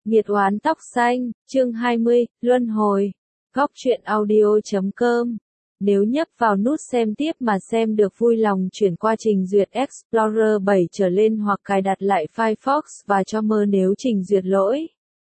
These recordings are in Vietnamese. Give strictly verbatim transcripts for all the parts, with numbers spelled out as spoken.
Nghiệt oán tóc xanh, chương hai mươi, Luân hồi. Góc truyện audio chấm com. Nếu nhấp vào nút xem tiếp mà xem được vui lòng chuyển qua trình duyệt Explorer bảy trở lên hoặc cài đặt lại Firefox và cho mơ nếu trình duyệt lỗi.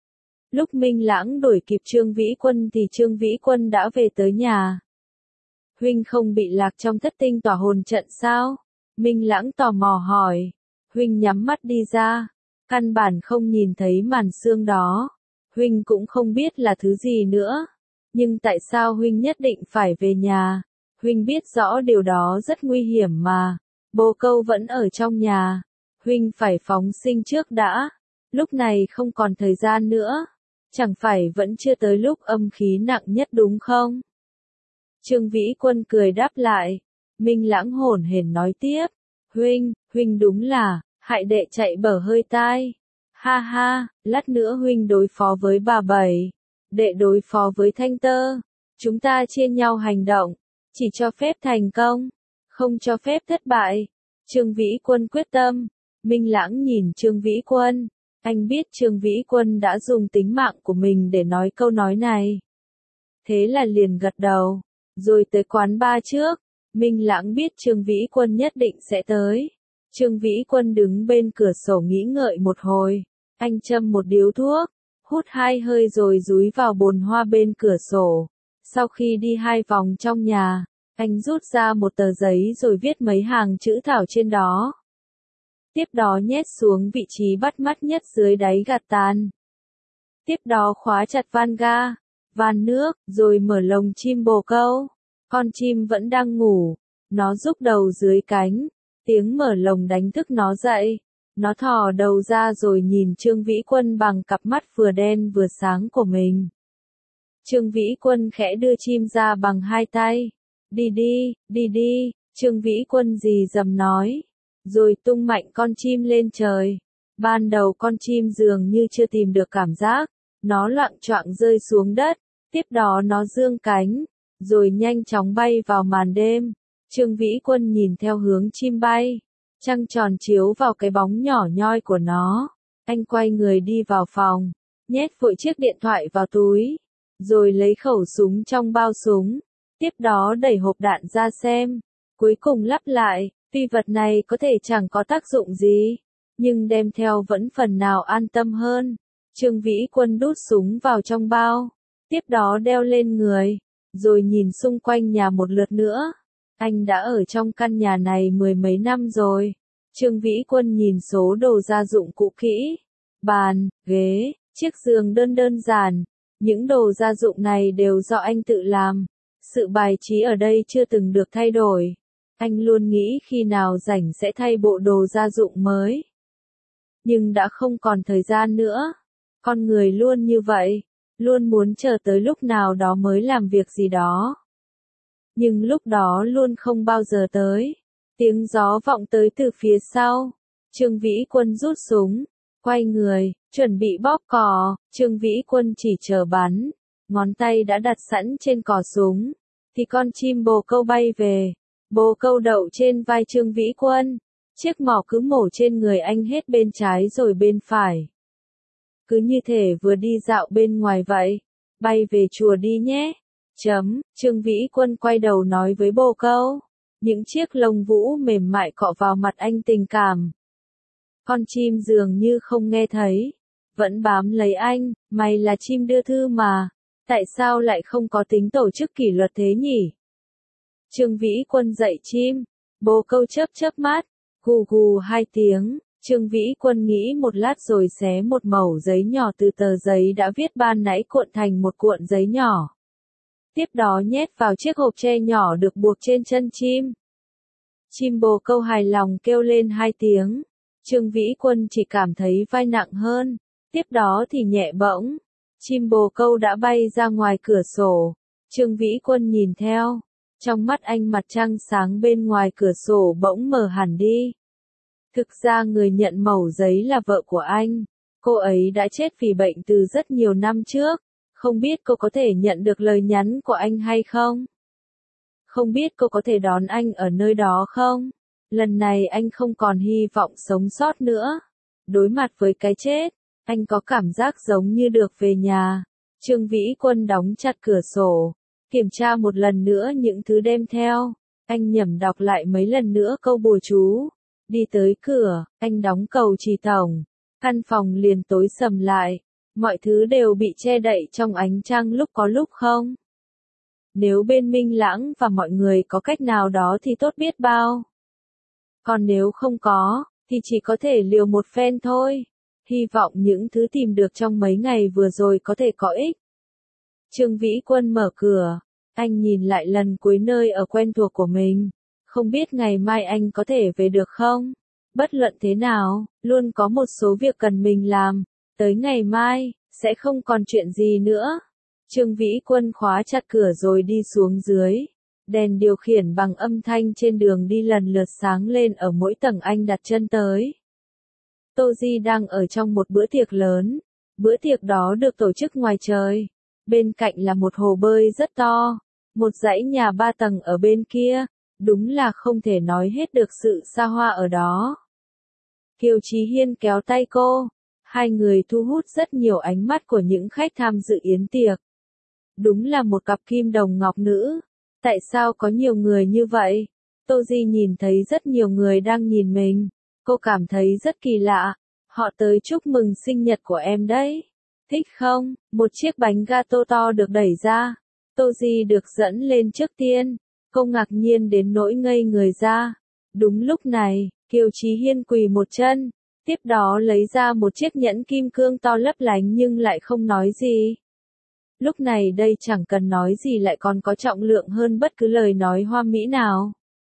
Lúc Minh Lãng đuổi kịp Trương Vĩ Quân thì Trương Vĩ Quân đã về tới nhà. Huynh không bị lạc trong thất tinh tỏa hồn trận sao? Minh Lãng tò mò hỏi. Huynh nhắm mắt đi ra. Căn bản không nhìn thấy màn xương đó. Huynh cũng không biết là thứ gì nữa. Nhưng tại sao Huynh nhất định phải về nhà? Huynh biết rõ điều đó rất nguy hiểm mà. Bồ Câu vẫn ở trong nhà. Huynh phải phóng sinh trước đã. Lúc này không còn thời gian nữa. Chẳng phải vẫn chưa tới lúc âm khí nặng nhất đúng không? Trương Vĩ Quân cười đáp lại. Minh Lãng hổn hển nói tiếp. Huynh, Huynh đúng là, hại đệ chạy bở hơi tai. Ha ha, lát nữa Huynh đối phó với bà Bảy. Đệ đối phó với Thanh Tơ. Chúng ta chia nhau hành động. Chỉ cho phép thành công. Không cho phép thất bại. Trương Vĩ Quân quyết tâm. Minh Lãng nhìn Trương Vĩ Quân. Anh biết Trương Vĩ Quân đã dùng tính mạng của mình để nói câu nói này. Thế là liền gật đầu. Rồi tới quán bar trước. Minh Lãng biết Trương Vĩ Quân nhất định sẽ tới. Trương Vĩ Quân đứng bên cửa sổ nghĩ ngợi một hồi. Anh châm một điếu thuốc. Hút hai hơi rồi dúi vào bồn hoa bên cửa sổ. Sau khi đi hai vòng trong nhà, anh rút ra một tờ giấy rồi viết mấy hàng chữ thảo trên đó. Tiếp đó nhét xuống vị trí bắt mắt nhất dưới đáy gạt tàn. Tiếp đó khóa chặt van ga, van nước, rồi mở lồng chim bồ câu. Con chim vẫn đang ngủ. Nó rúc đầu dưới cánh. Tiếng mở lồng đánh thức nó dậy. Nó thò đầu ra rồi nhìn Trương Vĩ Quân bằng cặp mắt vừa đen vừa sáng của mình. Trương Vĩ Quân khẽ đưa chim ra bằng hai tay. Đi đi, đi đi, Trương Vĩ Quân rì rầm nói. Rồi tung mạnh con chim lên trời. Ban đầu con chim dường như chưa tìm được cảm giác. Nó loạng choạng rơi xuống đất. Tiếp đó nó giương cánh. Rồi nhanh chóng bay vào màn đêm. Trương Vĩ Quân nhìn theo hướng chim bay. Trăng tròn chiếu vào cái bóng nhỏ nhoi của nó. Anh quay người đi vào phòng. Nhét vội chiếc điện thoại vào túi. Rồi lấy khẩu súng trong bao súng. Tiếp đó đẩy hộp đạn ra xem. Cuối cùng lắp lại. Tuy vật này có thể chẳng có tác dụng gì. Nhưng đem theo vẫn phần nào an tâm hơn. Trương Vĩ Quân đút súng vào trong bao. Tiếp đó đeo lên người. Rồi nhìn xung quanh nhà một lượt nữa. Anh đã ở trong căn nhà này mười mấy năm rồi. Trương Vĩ Quân nhìn số đồ gia dụng cũ kỹ. Bàn, ghế, chiếc giường đơn đơn giản. Những đồ gia dụng này đều do anh tự làm. Sự bài trí ở đây chưa từng được thay đổi. Anh luôn nghĩ khi nào rảnh sẽ thay bộ đồ gia dụng mới. Nhưng đã không còn thời gian nữa. Con người luôn như vậy. Luôn muốn chờ tới lúc nào đó mới làm việc gì đó. Nhưng lúc đó luôn không bao giờ tới. Tiếng gió vọng tới từ phía sau. Trương Vĩ Quân rút súng. Quay người, chuẩn bị bóp cò. Trương Vĩ Quân chỉ chờ bắn. Ngón tay đã đặt sẵn trên cò súng. Thì con chim bồ câu bay về. Bồ câu đậu trên vai Trương Vĩ Quân. Chiếc mỏ cứ mổ trên người anh hết bên trái rồi bên phải. Cứ như thể vừa đi dạo bên ngoài vậy. Bay về chùa đi nhé. Chấm, Trương Vĩ Quân quay đầu nói với bồ câu. Những chiếc lông vũ mềm mại cọ vào mặt anh tình cảm. Con chim dường như không nghe thấy. Vẫn bám lấy anh, mày là chim đưa thư mà. Tại sao lại không có tính tổ chức kỷ luật thế nhỉ? Trương Vĩ Quân dạy chim. Bồ câu chớp chớp mắt. Gù gù hai tiếng. Trương Vĩ Quân nghĩ một lát rồi xé một mẩu giấy nhỏ từ tờ giấy đã viết ban nãy cuộn thành một cuộn giấy nhỏ. Tiếp đó nhét vào chiếc hộp tre nhỏ được buộc trên chân chim. Chim bồ câu hài lòng kêu lên hai tiếng. Trương Vĩ Quân chỉ cảm thấy vai nặng hơn. Tiếp đó thì nhẹ bỗng. Chim bồ câu đã bay ra ngoài cửa sổ. Trương Vĩ Quân nhìn theo. Trong mắt anh mặt trăng sáng bên ngoài cửa sổ bỗng mờ hẳn đi. Thực ra người nhận mẩu giấy là vợ của anh. Cô ấy đã chết vì bệnh từ rất nhiều năm trước. Không biết cô có thể nhận được lời nhắn của anh hay không? Không biết cô có thể đón anh ở nơi đó không? Lần này anh không còn hy vọng sống sót nữa. Đối mặt với cái chết, Anh có cảm giác giống như được về nhà. Trương Vĩ Quân đóng chặt cửa sổ, kiểm tra một lần nữa những thứ đem theo. Anh nhẩm đọc lại mấy lần nữa câu bùa chú. Đi tới cửa, anh đóng cầu chỉ tổng. Căn phòng liền tối sầm lại. Mọi thứ đều bị che đậy trong ánh trăng lúc có lúc không. Nếu bên Minh Lãng và mọi người có cách nào đó thì tốt biết bao. Còn nếu không có, thì chỉ có thể liều một phen thôi. Hy vọng những thứ tìm được trong mấy ngày vừa rồi có thể có ích. Trương Vĩ Quân mở cửa. Anh nhìn lại lần cuối nơi ở quen thuộc của mình. Không biết ngày mai anh có thể về được không? Bất luận thế nào, luôn có một số việc cần mình làm. Tới ngày mai, sẽ không còn chuyện gì nữa. Trương Vĩ Quân khóa chặt cửa rồi đi xuống dưới. Đèn điều khiển bằng âm thanh trên đường đi lần lượt sáng lên ở mỗi tầng anh đặt chân tới. Tô Di đang ở trong một bữa tiệc lớn. Bữa tiệc đó được tổ chức ngoài trời. Bên cạnh là một hồ bơi rất to. Một dãy nhà ba tầng ở bên kia. Đúng là không thể nói hết được sự xa hoa ở đó. Kiều Chí Hiên kéo tay cô. Hai người thu hút rất nhiều ánh mắt của những khách tham dự yến tiệc. Đúng là một cặp kim đồng ngọc nữ. Tại sao có nhiều người như vậy? Tô Di nhìn thấy rất nhiều người đang nhìn mình. Cô cảm thấy rất kỳ lạ. Họ tới chúc mừng sinh nhật của em đấy. Thích không? Một chiếc bánh gato to được đẩy ra. Tô Di được dẫn lên trước tiên. Cô ngạc nhiên đến nỗi ngây người ra. Đúng lúc này, Kiều Chí Hiên quỳ một chân. Tiếp đó lấy ra một chiếc nhẫn kim cương to lấp lánh nhưng lại không nói gì. Lúc này đây chẳng cần nói gì lại còn có trọng lượng hơn bất cứ lời nói hoa mỹ nào.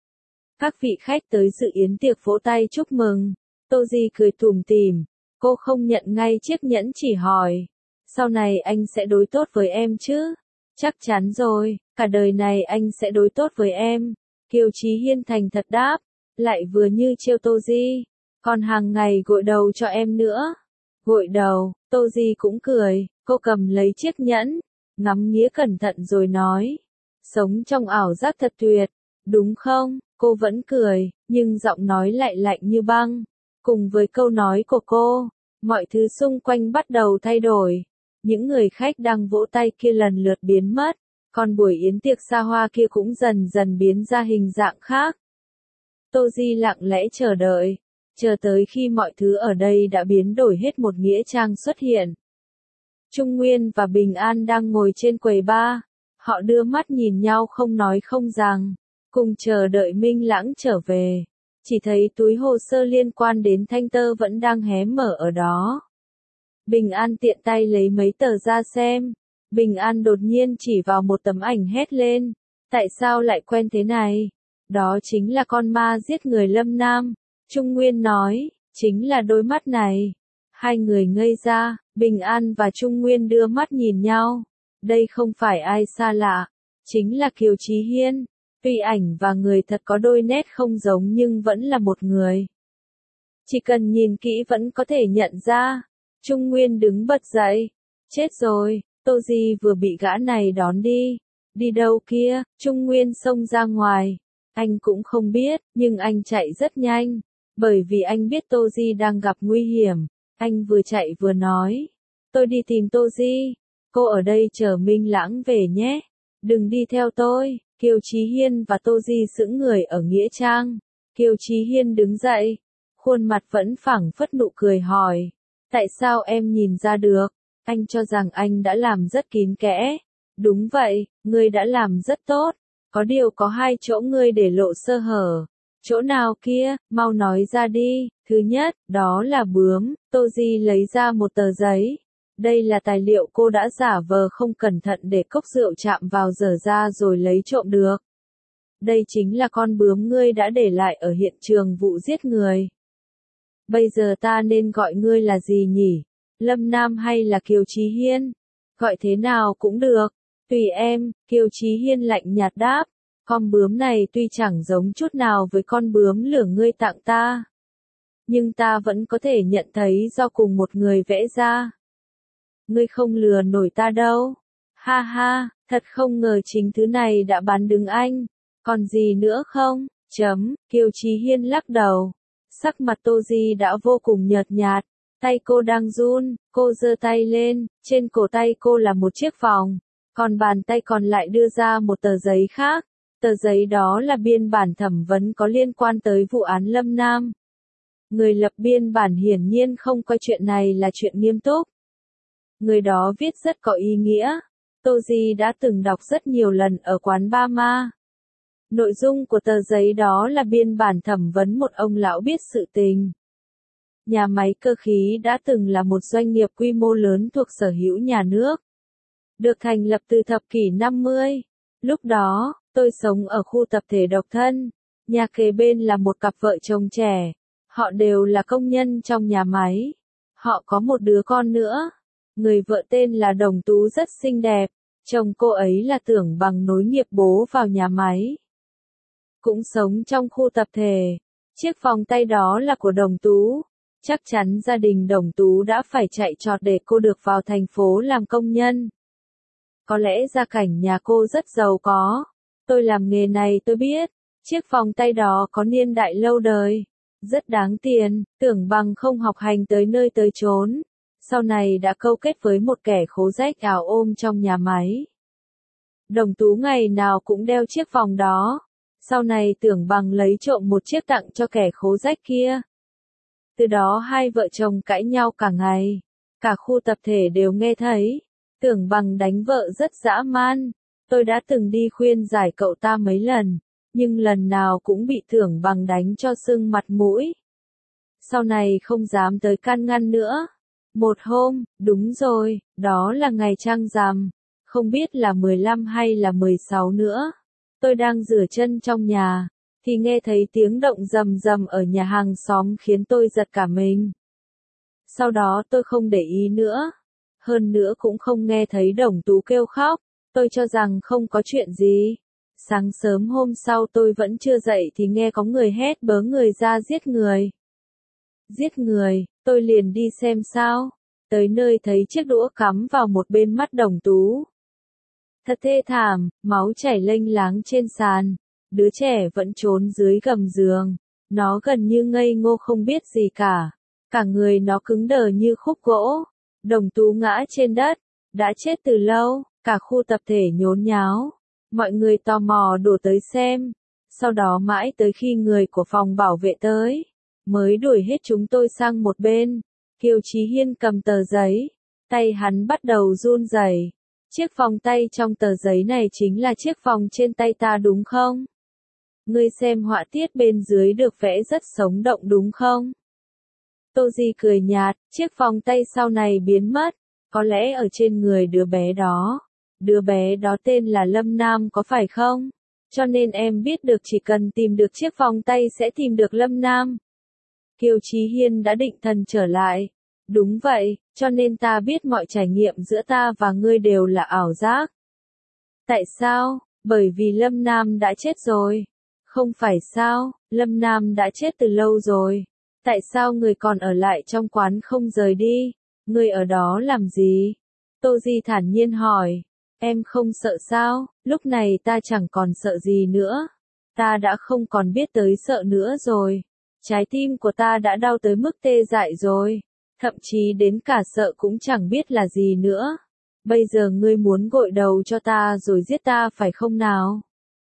Các vị khách tới dự yến tiệc vỗ tay chúc mừng. Tô Di cười tủm tỉm. Cô không nhận ngay chiếc nhẫn chỉ hỏi. Sau này anh sẽ đối tốt với em chứ? Chắc chắn rồi, cả đời này anh sẽ đối tốt với em. Kiều Chí Hiên thành thật đáp. Lại vừa như trêu Tô Di. Còn hàng ngày gội đầu cho em nữa. Gội đầu, Tô Di cũng cười. Cô cầm lấy chiếc nhẫn. Ngắm nghía cẩn thận rồi nói. Sống trong ảo giác thật tuyệt. Đúng không? Cô vẫn cười, nhưng giọng nói lại lạnh như băng. Cùng với câu nói của cô, mọi thứ xung quanh bắt đầu thay đổi. Những người khách đang vỗ tay kia lần lượt biến mất, còn buổi yến tiệc xa hoa kia cũng dần dần biến ra hình dạng khác. Tô Di lặng lẽ chờ đợi, chờ tới khi mọi thứ ở đây đã biến đổi hết một nghĩa trang xuất hiện. Trung Nguyên và Bình An đang ngồi trên quầy bar, họ đưa mắt nhìn nhau không nói không rằng. Cùng chờ đợi Minh Lãng trở về. Chỉ thấy túi hồ sơ liên quan đến Thanh Tơ vẫn đang hé mở ở đó. Bình An tiện tay lấy mấy tờ ra xem. Bình An đột nhiên chỉ vào một tấm ảnh hét lên. Tại sao lại quen thế này? Đó chính là con ma giết người Lâm Nam. Trung Nguyên nói, chính là đôi mắt này. Hai người ngây ra, Bình An và Trung Nguyên đưa mắt nhìn nhau. Đây không phải ai xa lạ. Chính là Kiều Chí Hiên. Tuy ảnh và người thật có đôi nét không giống nhưng vẫn là một người. Chỉ cần nhìn kỹ vẫn có thể nhận ra. Trung Nguyên đứng bật dậy. Chết rồi, Tô Di vừa bị gã này đón đi. Đi đâu kia? Trung Nguyên xông ra ngoài. Anh cũng không biết, nhưng anh chạy rất nhanh. Bởi vì anh biết Tô Di đang gặp nguy hiểm. Anh vừa chạy vừa nói. Tôi đi tìm Tô Di. Cô ở đây chờ Minh Lãng về nhé. Đừng đi theo tôi. Kiều Chí Hiên và Tô Di sững người ở nghĩa trang. Kiều Chí Hiên đứng dậy. Khuôn mặt vẫn phảng phất nụ cười hỏi. Tại sao em nhìn ra được? Anh cho rằng anh đã làm rất kín kẽ. Đúng vậy, ngươi đã làm rất tốt. Có điều có hai chỗ ngươi để lộ sơ hở. Chỗ nào kia, mau nói ra đi. Thứ nhất, đó là bướm. Tô Di lấy ra một tờ giấy. Đây là tài liệu cô đã giả vờ không cẩn thận để cốc rượu chạm vào dở ra rồi lấy trộm được. Đây chính là con bướm ngươi đã để lại ở hiện trường vụ giết người. Bây giờ ta nên gọi ngươi là gì nhỉ? Lâm Nam hay là Kiều Chí Hiên? Gọi thế nào cũng được. Tùy em, Kiều Chí Hiên lạnh nhạt đáp. Con bướm này tuy chẳng giống chút nào với con bướm lửa ngươi tặng ta. Nhưng ta vẫn có thể nhận thấy do cùng một người vẽ ra. Ngươi không lừa nổi ta đâu. Ha ha, thật không ngờ chính thứ này đã bán đứng anh. Còn gì nữa không? Chấm, Kiều Chí Hiên lắc đầu. Sắc mặt Tô Di đã vô cùng nhợt nhạt. Tay cô đang run, cô giơ tay lên, trên cổ tay cô là một chiếc vòng, còn bàn tay còn lại đưa ra một tờ giấy khác. Tờ giấy đó là biên bản thẩm vấn có liên quan tới vụ án Lâm Nam. Người lập biên bản hiển nhiên không coi chuyện này là chuyện nghiêm túc. Người đó viết rất có ý nghĩa. Tô Di đã từng đọc rất nhiều lần ở quán Ba Ma. Nội dung của tờ giấy đó là biên bản thẩm vấn một ông lão biết sự tình. Nhà máy cơ khí đã từng là một doanh nghiệp quy mô lớn thuộc sở hữu nhà nước. Được thành lập từ thập kỷ năm mươi. Lúc đó, tôi sống ở khu tập thể độc thân. Nhà kế bên là một cặp vợ chồng trẻ. Họ đều là công nhân trong nhà máy. Họ có một đứa con nữa. Người vợ tên là Đồng Tú rất xinh đẹp. Chồng cô ấy là Tưởng Bằng nối nghiệp bố vào nhà máy. Cũng sống trong khu tập thể. Chiếc vòng tay đó là của Đồng Tú. Chắc chắn gia đình Đồng Tú đã phải chạy trọt để cô được vào thành phố làm công nhân. Có lẽ gia cảnh nhà cô rất giàu có. Tôi làm nghề này tôi biết. Chiếc vòng tay đó có niên đại lâu đời. Rất đáng tiền. Tưởng Bằng không học hành tới nơi tới chốn. Sau này đã câu kết với một kẻ khố rách ảo ôm trong nhà máy. Đồng Tú ngày nào cũng đeo chiếc vòng đó. Sau này Tưởng Bằng lấy trộm một chiếc tặng cho kẻ khố rách kia. Từ đó hai vợ chồng cãi nhau cả ngày. Cả khu tập thể đều nghe thấy. Tưởng Bằng đánh vợ rất dã man. Tôi đã từng đi khuyên giải cậu ta mấy lần. Nhưng lần nào cũng bị Tưởng Bằng đánh cho sưng mặt mũi. Sau này không dám tới can ngăn nữa. Một hôm, đúng rồi, đó là ngày trăng rằm. Không biết là mười lăm hay là mười sáu nữa. Tôi đang rửa chân trong nhà. Thì nghe thấy tiếng động rầm rầm ở nhà hàng xóm khiến tôi giật cả mình. Sau đó tôi không để ý nữa. Hơn nữa cũng không nghe thấy Đồng Tú kêu khóc. Tôi cho rằng không có chuyện gì. Sáng sớm hôm sau tôi vẫn chưa dậy thì nghe có người hét bớ người ra giết người. Giết người, tôi liền đi xem sao. Tới nơi thấy chiếc đũa cắm vào một bên mắt Đồng Tú. Thật thê thảm, máu chảy lênh láng trên sàn. Đứa trẻ vẫn trốn dưới gầm giường. Nó gần như ngây ngô không biết gì cả. Cả người nó cứng đờ như khúc gỗ. Đồng Tú ngã trên đất. Đã chết từ lâu. Cả khu tập thể nhốn nháo. Mọi người tò mò đổ tới xem. Sau đó mãi tới khi người của phòng bảo vệ tới. Mới đuổi hết chúng tôi sang một bên. Kiều Chí Hiên cầm tờ giấy. Tay hắn bắt đầu run rẩy. Chiếc vòng tay trong tờ giấy này chính là chiếc vòng trên tay ta đúng không? Ngươi xem họa tiết bên dưới được vẽ rất sống động đúng không? Tô Di cười nhạt, chiếc vòng tay sau này biến mất. Có lẽ ở trên người đứa bé đó. Đứa bé đó tên là Lâm Nam có phải không? Cho nên em biết được chỉ cần tìm được chiếc vòng tay sẽ tìm được Lâm Nam. Kiều Chí Hiên đã định thần trở lại. Đúng vậy, cho nên ta biết mọi trải nghiệm giữa ta và ngươi đều là ảo giác. Tại sao? Bởi vì Lâm Nam đã chết rồi. Không phải sao, Lâm Nam đã chết từ lâu rồi. Tại sao người còn ở lại trong quán không rời đi? Người ở đó làm gì? Tô Di thản nhiên hỏi. Em không sợ sao? Lúc này ta chẳng còn sợ gì nữa. Ta đã không còn biết tới sợ nữa rồi. Trái tim của ta đã đau tới mức tê dại rồi. Thậm chí đến cả sợ cũng chẳng biết là gì nữa. Bây giờ ngươi muốn gội đầu cho ta rồi giết ta phải không nào?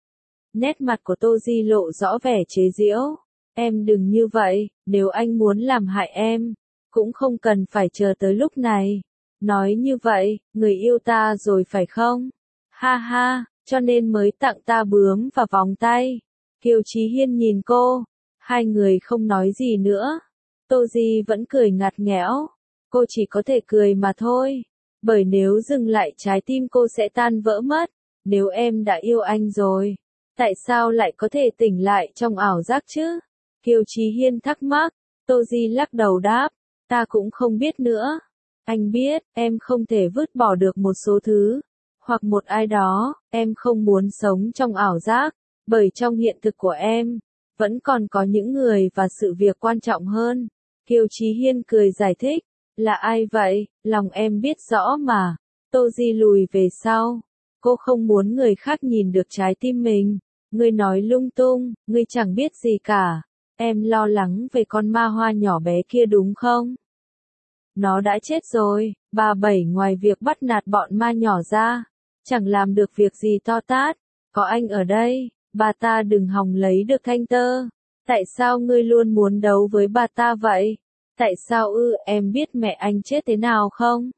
Nét mặt của Tô Di lộ rõ vẻ chế giễu. Em đừng như vậy, nếu anh muốn làm hại em, cũng không cần phải chờ tới lúc này. Nói như vậy, người yêu ta rồi phải không? Ha ha, cho nên mới tặng ta bướm và vòng tay. Kiều Chí Hiên nhìn cô. Hai người không nói gì nữa. Tô Di vẫn cười ngặt nghẽo. Cô chỉ có thể cười mà thôi. Bởi nếu dừng lại trái tim cô sẽ tan vỡ mất. Nếu em đã yêu anh rồi, tại sao lại có thể tỉnh lại trong ảo giác chứ? Kiều Chí Hiên thắc mắc. Tô Di lắc đầu đáp. Ta cũng không biết nữa. Anh biết, em không thể vứt bỏ được một số thứ. Hoặc một ai đó, em không muốn sống trong ảo giác. Bởi trong hiện thực của em, vẫn còn có những người và sự việc quan trọng hơn. Kiều Chí Hiên cười giải thích. Là ai vậy? Lòng em biết rõ mà. Tô Di lùi về sau. Cô không muốn người khác nhìn được trái tim mình. Ngươi nói lung tung, ngươi chẳng biết gì cả. Em lo lắng về con ma hoa nhỏ bé kia đúng không? Nó đã chết rồi, bà Bảy ngoài việc bắt nạt bọn ma nhỏ ra, chẳng làm được việc gì to tát. Có anh ở đây, bà ta đừng hòng lấy được Thanh Tơ. Tại sao ngươi luôn muốn đấu với bà ta vậy? Tại sao ư, em biết mẹ anh chết thế nào không?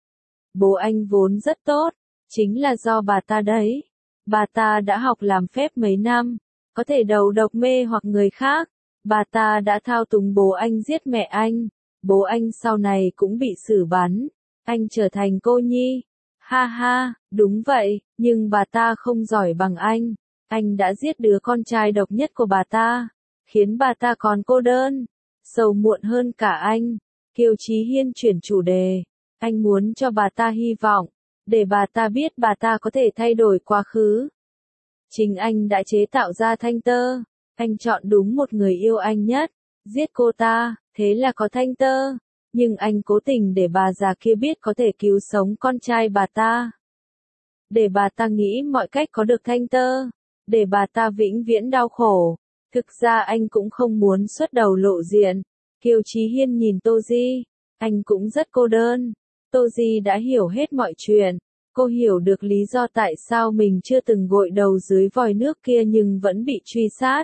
Bố anh vốn rất tốt, chính là do bà ta đấy. Bà ta đã học làm phép mấy năm, có thể đầu độc mê hoặc người khác. Bà ta đã thao túng bố anh giết mẹ anh. Bố anh sau này cũng bị xử bắn. Anh trở thành cô nhi. Ha ha, đúng vậy, nhưng bà ta không giỏi bằng anh. Anh đã giết đứa con trai độc nhất của bà ta, khiến bà ta còn cô đơn, sầu muộn hơn cả anh. Kiều Chí Hiên chuyển chủ đề. Anh muốn cho bà ta hy vọng, để bà ta biết bà ta có thể thay đổi quá khứ. Chính anh đã chế tạo ra Thanh Tơ. Anh chọn đúng một người yêu anh nhất, giết cô ta, thế là có Thanh Tơ. Nhưng anh cố tình để bà già kia biết có thể cứu sống con trai bà ta. Để bà ta nghĩ mọi cách có được Thanh Tơ. Để bà ta vĩnh viễn đau khổ. Thực ra anh cũng không muốn xuất đầu lộ diện. Kiều Chí Hiên nhìn Tô Di. Anh cũng rất cô đơn. Tô Di đã hiểu hết mọi chuyện. Cô hiểu được lý do tại sao mình chưa từng gội đầu dưới vòi nước kia nhưng vẫn bị truy sát.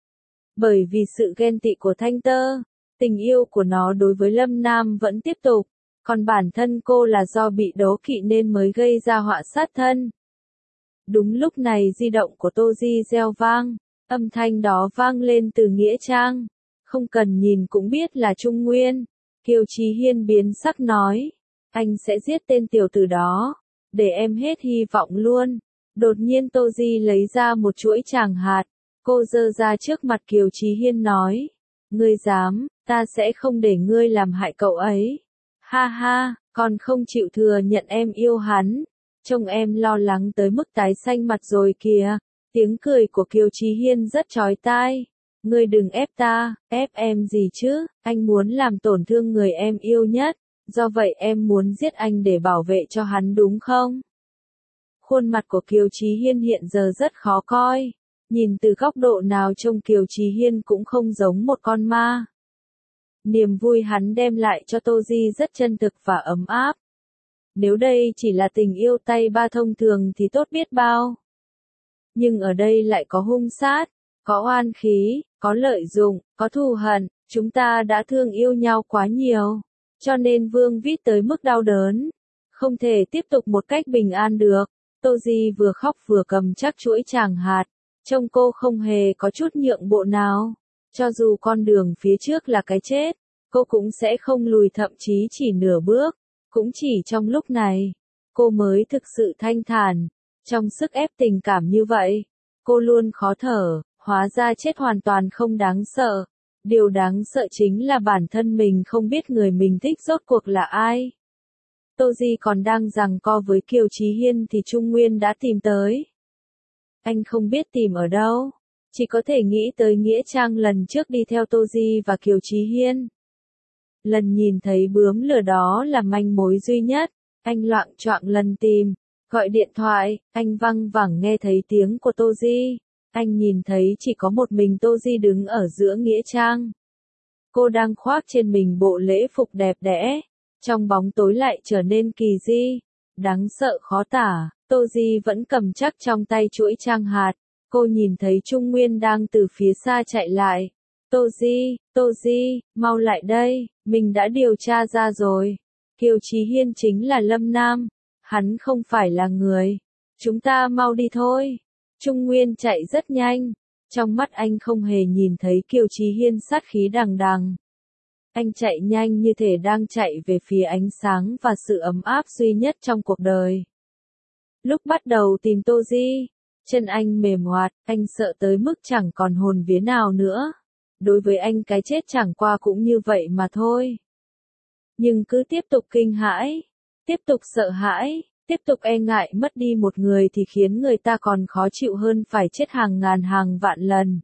Bởi vì sự ghen tị của Thanh Tơ. Tình yêu của nó đối với Lâm Nam vẫn tiếp tục. Còn bản thân cô là do bị đố kỵ nên mới gây ra họa sát thân. Đúng lúc này di động của Tô Di reo vang. Âm thanh đó vang lên từ Nghĩa Trang. Không cần nhìn cũng biết là Trung Nguyên. Kiều Chí Hiên biến sắc nói. Anh sẽ giết tên tiểu tử đó. Để em hết hy vọng luôn. Đột nhiên Tô Di lấy ra một chuỗi tràng hạt. Cô giơ ra trước mặt Kiều Chí Hiên nói. Ngươi dám, ta sẽ không để ngươi làm hại cậu ấy. Ha ha, còn không chịu thừa nhận em yêu hắn. Trông em lo lắng tới mức tái xanh mặt rồi kìa. Tiếng cười của Kiều Chí Hiên rất chói tai. Ngươi đừng ép ta, ép em gì chứ, anh muốn làm tổn thương người em yêu nhất. Do vậy em muốn giết anh để bảo vệ cho hắn đúng không? Khuôn mặt của Kiều Chí Hiên hiện giờ rất khó coi. Nhìn từ góc độ nào trông Kiều Chí Hiên cũng không giống một con ma. Niềm vui hắn đem lại cho Tô Di rất chân thực và ấm áp. Nếu đây chỉ là tình yêu tay ba thông thường thì tốt biết bao. Nhưng ở đây lại có hung sát, có oan khí, có lợi dụng, có thù hận. Chúng ta đã thương yêu nhau quá nhiều. Cho nên Vương Vít tới mức đau đớn. Không thể tiếp tục một cách bình an được. Tô Di vừa khóc vừa cầm chắc chuỗi tràng hạt. Trông cô không hề có chút nhượng bộ nào. Cho dù con đường phía trước là cái chết, cô cũng sẽ không lùi thậm chí chỉ nửa bước. Cũng chỉ trong lúc này, cô mới thực sự thanh thản. Trong sức ép tình cảm như vậy, cô luôn khó thở, hóa ra chết hoàn toàn không đáng sợ. Điều đáng sợ chính là bản thân mình không biết người mình thích rốt cuộc là ai. Tô Di còn đang giằng co với Kiều Chí Hiên thì Trung Nguyên đã tìm tới. Anh không biết tìm ở đâu, chỉ có thể nghĩ tới Nghĩa Trang lần trước đi theo Tô Di và Kiều Chí Hiên. Lần nhìn thấy bướm lửa đó là manh mối duy nhất, anh loạng choạng lần tìm, gọi điện thoại, anh văng vẳng nghe thấy tiếng của Tô Di. Anh nhìn thấy chỉ có một mình Tô Di đứng ở giữa Nghĩa Trang. Cô đang khoác trên mình bộ lễ phục đẹp đẽ, trong bóng tối lại trở nên kỳ di, đáng sợ khó tả. Tô Di vẫn cầm chắc trong tay chuỗi tràng hạt. Cô nhìn thấy Trung Nguyên đang từ phía xa chạy lại. Tô Di, Tô Di, mau lại đây, mình đã điều tra ra rồi. Kiều Chí Hiên chính là Lâm Nam, hắn không phải là người. Chúng ta mau đi thôi. Trung Nguyên chạy rất nhanh. Trong mắt anh không hề nhìn thấy Kiều Chí Hiên sát khí đằng đằng. Anh chạy nhanh như thể đang chạy về phía ánh sáng và sự ấm áp duy nhất trong cuộc đời. Lúc bắt đầu tìm Tô Di, chân anh mềm hoạt, anh sợ tới mức chẳng còn hồn vía nào nữa. Đối với anh cái chết chẳng qua cũng như vậy mà thôi. Nhưng cứ tiếp tục kinh hãi, tiếp tục sợ hãi, tiếp tục e ngại mất đi một người thì khiến người ta còn khó chịu hơn phải chết hàng ngàn hàng vạn lần.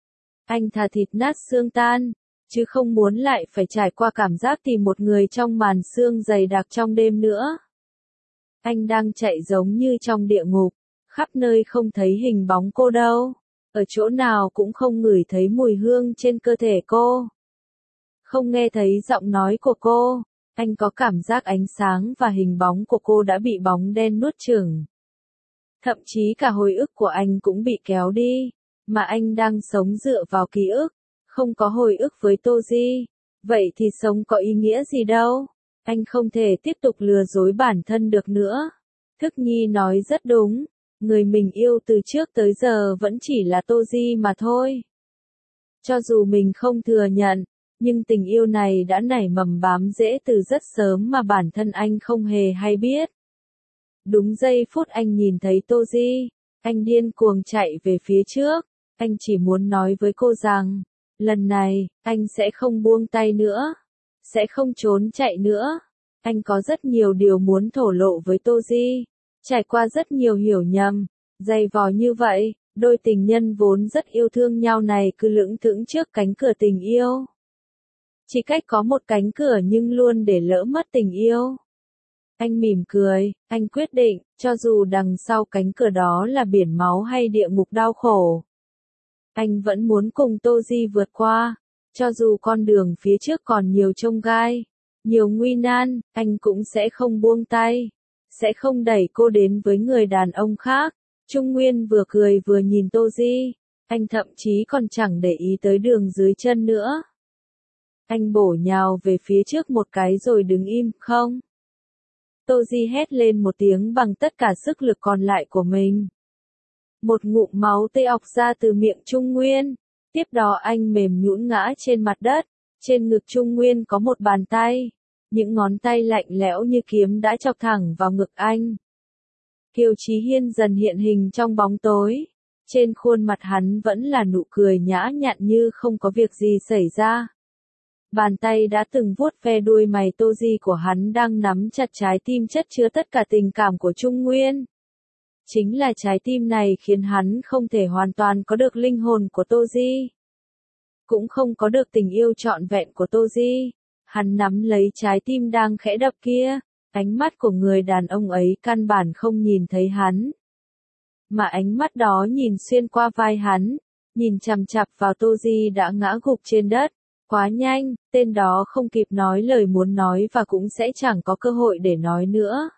Anh thà thịt nát xương tan, chứ không muốn lại phải trải qua cảm giác tìm một người trong màn sương dày đặc trong đêm nữa. Anh đang chạy giống như trong địa ngục, khắp nơi không thấy hình bóng cô đâu, ở chỗ nào cũng không ngửi thấy mùi hương trên cơ thể cô, không nghe thấy giọng nói của cô, Anh có cảm giác ánh sáng và hình bóng của cô đã bị bóng đen nuốt chửng. Thậm chí cả hồi ức của anh cũng bị kéo đi, mà anh đang sống dựa vào ký ức, không có hồi ức với Tô Di. Vậy thì sống có ý nghĩa gì đâu? Anh không thể tiếp tục lừa dối bản thân được nữa. Thức Nhi nói rất đúng, người mình yêu từ trước tới giờ vẫn chỉ là Tô Di mà thôi. Cho dù mình không thừa nhận, nhưng tình yêu này đã nảy mầm bám rễ từ rất sớm mà bản thân anh không hề hay biết. Đúng giây phút anh nhìn thấy Tô Di, anh điên cuồng chạy về phía trước, anh chỉ muốn nói với cô rằng, lần này, anh sẽ không buông tay nữa, sẽ không trốn chạy nữa. Anh có rất nhiều điều muốn thổ lộ với Tô Di, trải qua rất nhiều hiểu nhầm, dày vò như vậy, đôi tình nhân vốn rất yêu thương nhau này cứ lững thững trước cánh cửa tình yêu. Chỉ cách có một cánh cửa nhưng luôn để lỡ mất tình yêu. Anh mỉm cười, anh quyết định, cho dù đằng sau cánh cửa đó là biển máu hay địa ngục đau khổ, anh vẫn muốn cùng Tô Di vượt qua, cho dù con đường phía trước còn nhiều chông gai, nhiều nguy nan, anh cũng sẽ không buông tay, sẽ không đẩy cô đến với người đàn ông khác. Trung Nguyên vừa cười vừa nhìn Tô Di, anh thậm chí còn chẳng để ý tới đường dưới chân nữa. Anh bổ nhào về phía trước một cái rồi đứng im, không. Tô Di hét lên một tiếng bằng tất cả sức lực còn lại của mình. Một ngụm máu tươi ọc ra từ miệng Trung Nguyên, tiếp đó anh mềm nhũn ngã trên mặt đất, trên ngực Trung Nguyên có một bàn tay, những ngón tay lạnh lẽo như kiếm đã chọc thẳng vào ngực anh. Kiều Chí Hiên dần hiện hình trong bóng tối, trên khuôn mặt hắn vẫn là nụ cười nhã nhặn như không có việc gì xảy ra. Bàn tay đã từng vuốt ve đuôi mày Tô Di của hắn đang nắm chặt trái tim chất chứa tất cả tình cảm của Trung Nguyên. Chính là trái tim này khiến hắn không thể hoàn toàn có được linh hồn của Tô Di, cũng không có được tình yêu trọn vẹn của Tô Di. Hắn nắm lấy trái tim đang khẽ đập kia, ánh mắt của người đàn ông ấy căn bản không nhìn thấy hắn, mà ánh mắt đó nhìn xuyên qua vai hắn, nhìn chằm chằm vào Tô Di đã ngã gục trên đất. Quá nhanh, tên đó không kịp nói lời muốn nói và cũng sẽ chẳng có cơ hội để nói nữa.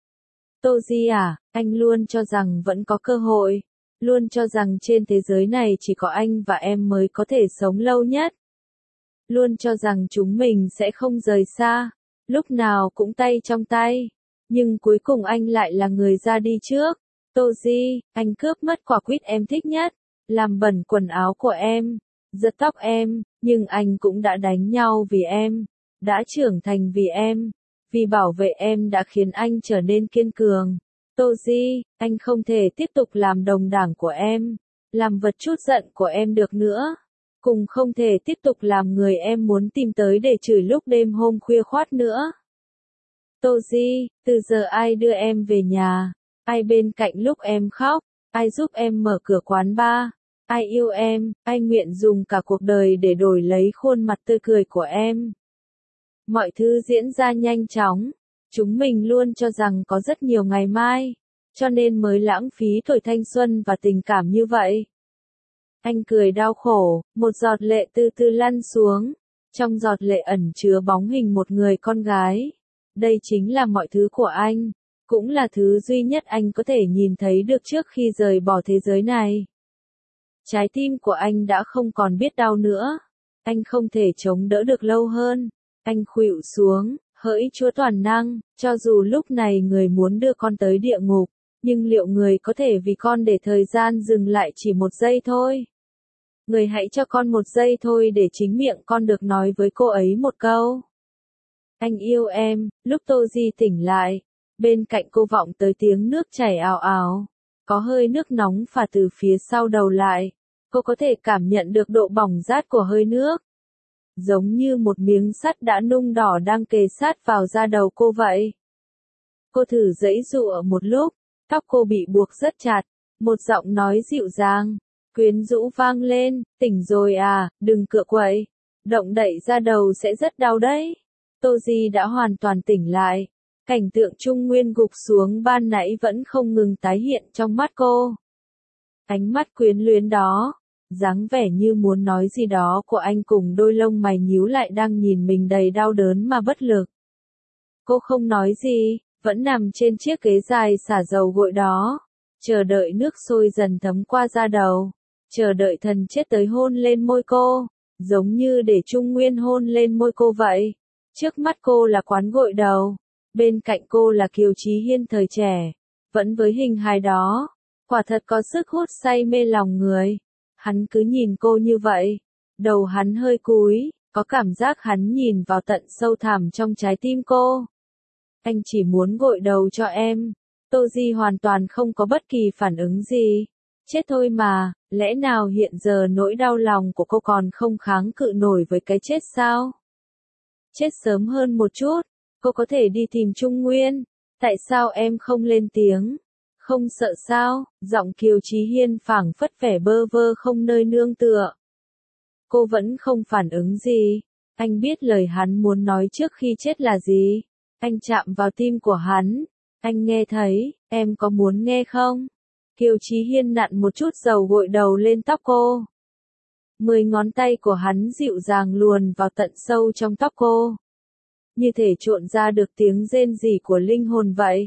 Tô Di à, anh luôn cho rằng vẫn có cơ hội, luôn cho rằng trên thế giới này chỉ có anh và em mới có thể sống lâu nhất. Luôn cho rằng chúng mình sẽ không rời xa, lúc nào cũng tay trong tay. Nhưng cuối cùng anh lại là người ra đi trước. Tô Di, anh cướp mất quả quýt em thích nhất, làm bẩn quần áo của em, giật tóc em, nhưng anh cũng đã đánh nhau vì em, đã trưởng thành vì em, vì bảo vệ em đã khiến anh trở nên kiên cường. Tô Di, anh không thể tiếp tục làm đồng đảng của em, làm vật trút giận của em được nữa, cùng không thể tiếp tục làm người em muốn tìm tới để chửi lúc đêm hôm khuya khoắt nữa. Tô Di, từ giờ ai đưa em về nhà, ai bên cạnh lúc em khóc, ai giúp em mở cửa quán bar, ai yêu em, ai nguyện dùng cả cuộc đời để đổi lấy khuôn mặt tươi cười của em. Mọi thứ diễn ra nhanh chóng, chúng mình luôn cho rằng có rất nhiều ngày mai, cho nên mới lãng phí tuổi thanh xuân và tình cảm như vậy. Anh cười đau khổ, một giọt lệ từ từ lăn xuống, trong giọt lệ ẩn chứa bóng hình một người con gái. Đây chính là mọi thứ của anh, cũng là thứ duy nhất anh có thể nhìn thấy được trước khi rời bỏ thế giới này. Trái tim của anh đã không còn biết đau nữa, anh không thể chống đỡ được lâu hơn, anh khuỵu xuống, hỡi Chúa toàn năng, cho dù lúc này người muốn đưa con tới địa ngục, nhưng liệu người có thể vì con để thời gian dừng lại chỉ một giây thôi? Người hãy cho con một giây thôi để chính miệng con được nói với cô ấy một câu. Anh yêu em. Lúc Tô Di tỉnh lại, bên cạnh cô vọng tới tiếng nước chảy ào ào, có hơi nước nóng phả từ phía sau đầu lại, cô có thể cảm nhận được độ bỏng rát của hơi nước, giống như một miếng sắt đã nung đỏ đang kề sát vào da đầu cô vậy. Cô thử giãy giụa một lúc, tóc cô bị buộc rất chặt, một giọng nói dịu dàng, quyến rũ vang lên, tỉnh rồi à, đừng cựa quậy, động đậy da đầu sẽ rất đau đấy. Tô Di đã hoàn toàn tỉnh lại, cảnh tượng Trung Nguyên gục xuống ban nãy vẫn không ngừng tái hiện trong mắt cô. Ánh mắt quyến luyến đó, dáng vẻ như muốn nói gì đó của anh cùng đôi lông mày nhíu lại đang nhìn mình đầy đau đớn mà bất lực. Cô không nói gì, vẫn nằm trên chiếc ghế dài xả dầu gội đó, chờ đợi nước sôi dần thấm qua da đầu, chờ đợi thần chết tới hôn lên môi cô, giống như để Trung Nguyên hôn lên môi cô vậy. Trước mắt cô là quán gội đầu, bên cạnh cô là Kiều Chí Hiên thời trẻ, vẫn với hình hài đó, quả thật có sức hút say mê lòng người. Hắn cứ nhìn cô như vậy, đầu hắn hơi cúi, có cảm giác hắn nhìn vào tận sâu thẳm trong trái tim cô. Anh chỉ muốn gội đầu cho em. Tô Di hoàn toàn không có bất kỳ phản ứng gì. Chết thôi mà, lẽ nào hiện giờ nỗi đau lòng của cô còn không kháng cự nổi với cái chết sao? Chết sớm hơn một chút, cô có thể đi tìm Trung Nguyên. Tại sao em không lên tiếng? Không sợ sao? Giọng Kiều Chí Hiên phảng phất vẻ bơ vơ không nơi nương tựa. Cô vẫn không phản ứng gì. Anh biết lời hắn muốn nói trước khi chết là gì. Anh chạm vào tim của hắn. Anh nghe thấy, em có muốn nghe không? Kiều Chí Hiên nặn một chút dầu gội đầu lên tóc cô. Mười ngón tay của hắn dịu dàng luồn vào tận sâu trong tóc cô. Như thể trộn ra được tiếng rên rỉ của linh hồn vậy.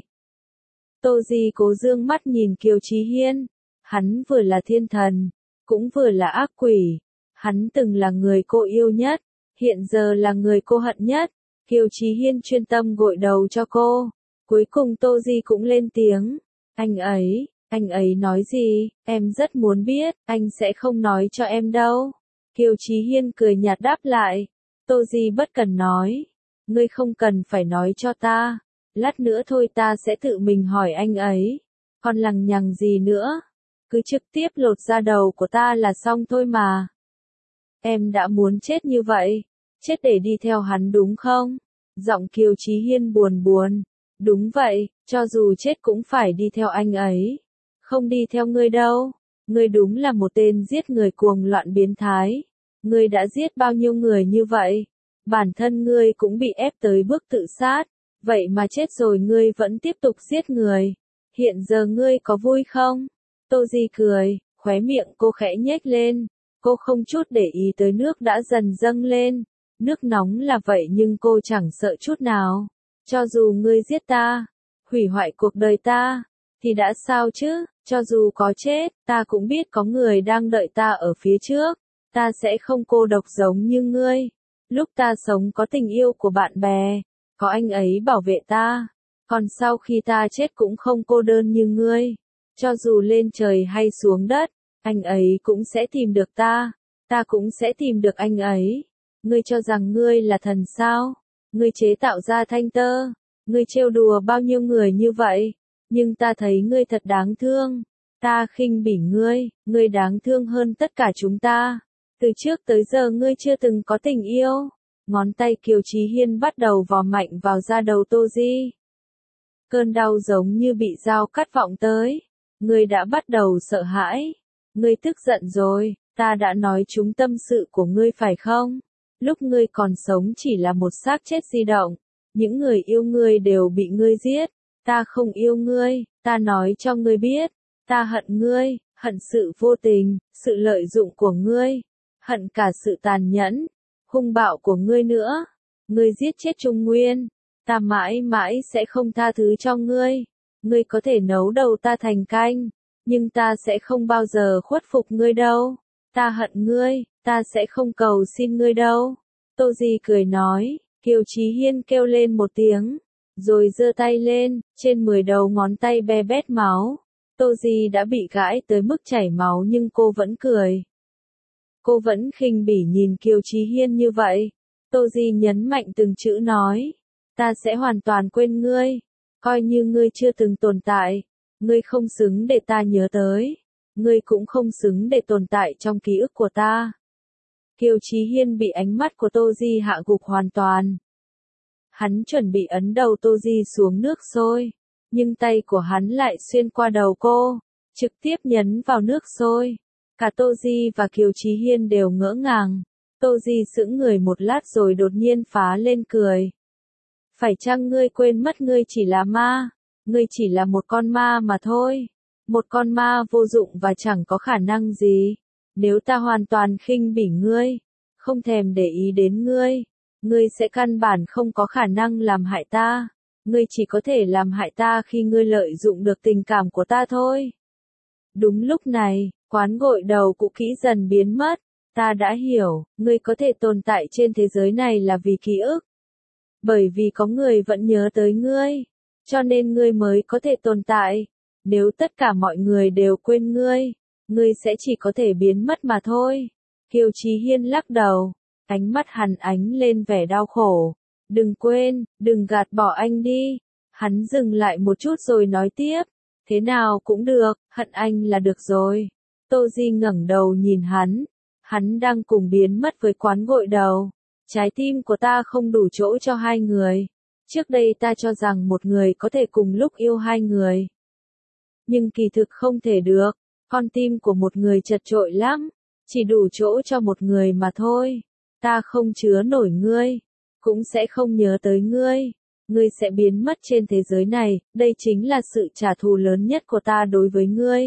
Tô Di cố dương mắt nhìn Kiều Chí Hiên. Hắn vừa là thiên thần, cũng vừa là ác quỷ. Hắn từng là người cô yêu nhất, hiện giờ là người cô hận nhất. Kiều Chí Hiên chuyên tâm gội đầu cho cô. Cuối cùng Tô Di cũng lên tiếng. Anh ấy, anh ấy nói gì, em rất muốn biết, anh sẽ không nói cho em đâu. Kiều Chí Hiên cười nhạt đáp lại. Tô Di bất cần nói. Ngươi không cần phải nói cho ta. Lát nữa thôi ta sẽ tự mình hỏi anh ấy. Còn lằng nhằng gì nữa? Cứ trực tiếp lột da đầu của ta là xong thôi mà. Em đã muốn chết như vậy. Chết để đi theo hắn đúng không? Giọng Kiều Chí Hiên buồn buồn. Đúng vậy, cho dù chết cũng phải đi theo anh ấy. Không đi theo ngươi đâu. Ngươi đúng là một tên giết người cuồng loạn biến thái. Ngươi đã giết bao nhiêu người như vậy? Bản thân ngươi cũng bị ép tới bước tự sát. Vậy mà chết rồi ngươi vẫn tiếp tục giết người. Hiện giờ ngươi có vui không? Tô Di cười, khóe miệng cô khẽ nhếch lên. Cô không chút để ý tới nước đã dần dâng lên. Nước nóng là vậy nhưng cô chẳng sợ chút nào. Cho dù ngươi giết ta, hủy hoại cuộc đời ta, thì đã sao chứ? Cho dù có chết, ta cũng biết có người đang đợi ta ở phía trước. Ta sẽ không cô độc giống như ngươi. Lúc ta sống có tình yêu của bạn bè, có anh ấy bảo vệ ta. Còn sau khi ta chết cũng không cô đơn như ngươi. Cho dù lên trời hay xuống đất, anh ấy cũng sẽ tìm được ta. Ta cũng sẽ tìm được anh ấy. Ngươi cho rằng ngươi là thần sao? Ngươi chế tạo ra thanh tơ. Ngươi trêu đùa bao nhiêu người như vậy. Nhưng ta thấy ngươi thật đáng thương. Ta khinh bỉ ngươi. Ngươi đáng thương hơn tất cả chúng ta. Từ trước tới giờ ngươi chưa từng có tình yêu. Ngón tay Kiều Chí Hiên bắt đầu vò mạnh vào da đầu Tô Di. Cơn đau giống như bị dao cắt vọng tới. Ngươi đã bắt đầu sợ hãi. Ngươi tức giận rồi. Ta đã nói chúng tâm sự của ngươi phải không? Lúc ngươi còn sống chỉ là một xác chết di động. Những người yêu ngươi đều bị ngươi giết. Ta không yêu ngươi. Ta nói cho ngươi biết. Ta hận ngươi. Hận sự vô tình, sự lợi dụng của ngươi. Hận cả sự tàn nhẫn, hung bạo của ngươi nữa. Ngươi giết chết Trung Nguyên. Ta mãi mãi sẽ không tha thứ cho ngươi. Ngươi có thể nấu đầu ta thành canh. Nhưng ta sẽ không bao giờ khuất phục ngươi đâu. Ta hận ngươi, ta sẽ không cầu xin ngươi đâu. Tô Di cười nói. Kiều Chí Hiên kêu lên một tiếng. Rồi giơ tay lên, trên mười đầu ngón tay be bét máu. Tô Di đã bị gãi tới mức chảy máu nhưng cô vẫn cười. Cô vẫn khinh bỉ nhìn Kiều Chí Hiên như vậy. Tô Di nhấn mạnh từng chữ nói. Ta sẽ hoàn toàn quên ngươi. Coi như ngươi chưa từng tồn tại. Ngươi không xứng để ta nhớ tới. Ngươi cũng không xứng để tồn tại trong ký ức của ta. Kiều Chí Hiên bị ánh mắt của Tô Di hạ gục hoàn toàn. Hắn chuẩn bị ấn đầu Tô Di xuống nước sôi. Nhưng tay của hắn lại xuyên qua đầu cô. Trực tiếp nhấn vào nước sôi. Cả Tô Di và Kiều Chí Hiên đều ngỡ ngàng. Tô Di sững người một lát rồi đột nhiên phá lên cười. Phải chăng ngươi quên mất ngươi chỉ là ma? Ngươi chỉ là một con ma mà thôi. Một con ma vô dụng và chẳng có khả năng gì. Nếu ta hoàn toàn khinh bỉ ngươi, không thèm để ý đến ngươi, Ngươi sẽ căn bản không có khả năng làm hại ta. Ngươi chỉ có thể làm hại ta khi ngươi lợi dụng được tình cảm của ta thôi. Đúng lúc này, quán gội đầu cũ kỹ dần biến mất. Ta đã hiểu, ngươi có thể tồn tại trên thế giới này là vì ký ức. Bởi vì có người vẫn nhớ tới ngươi, cho nên ngươi mới có thể tồn tại. Nếu tất cả mọi người đều quên ngươi, ngươi sẽ chỉ có thể biến mất mà thôi. Kiều Chí Hiên lắc đầu, ánh mắt hắn ánh lên vẻ đau khổ. Đừng quên, đừng gạt bỏ anh đi. Hắn dừng lại một chút rồi nói tiếp. Thế nào cũng được, hận anh là được rồi. Tô Di ngẩng đầu nhìn hắn. Hắn đang cùng biến mất với quán gội đầu. Trái tim của ta không đủ chỗ cho hai người. Trước đây ta cho rằng một người có thể cùng lúc yêu hai người. Nhưng kỳ thực không thể được. Con tim của một người chật chội lắm. Chỉ đủ chỗ cho một người mà thôi. Ta không chứa nổi ngươi. Cũng sẽ không nhớ tới ngươi. Ngươi sẽ biến mất trên thế giới này. Đây chính là sự trả thù lớn nhất của ta đối với ngươi.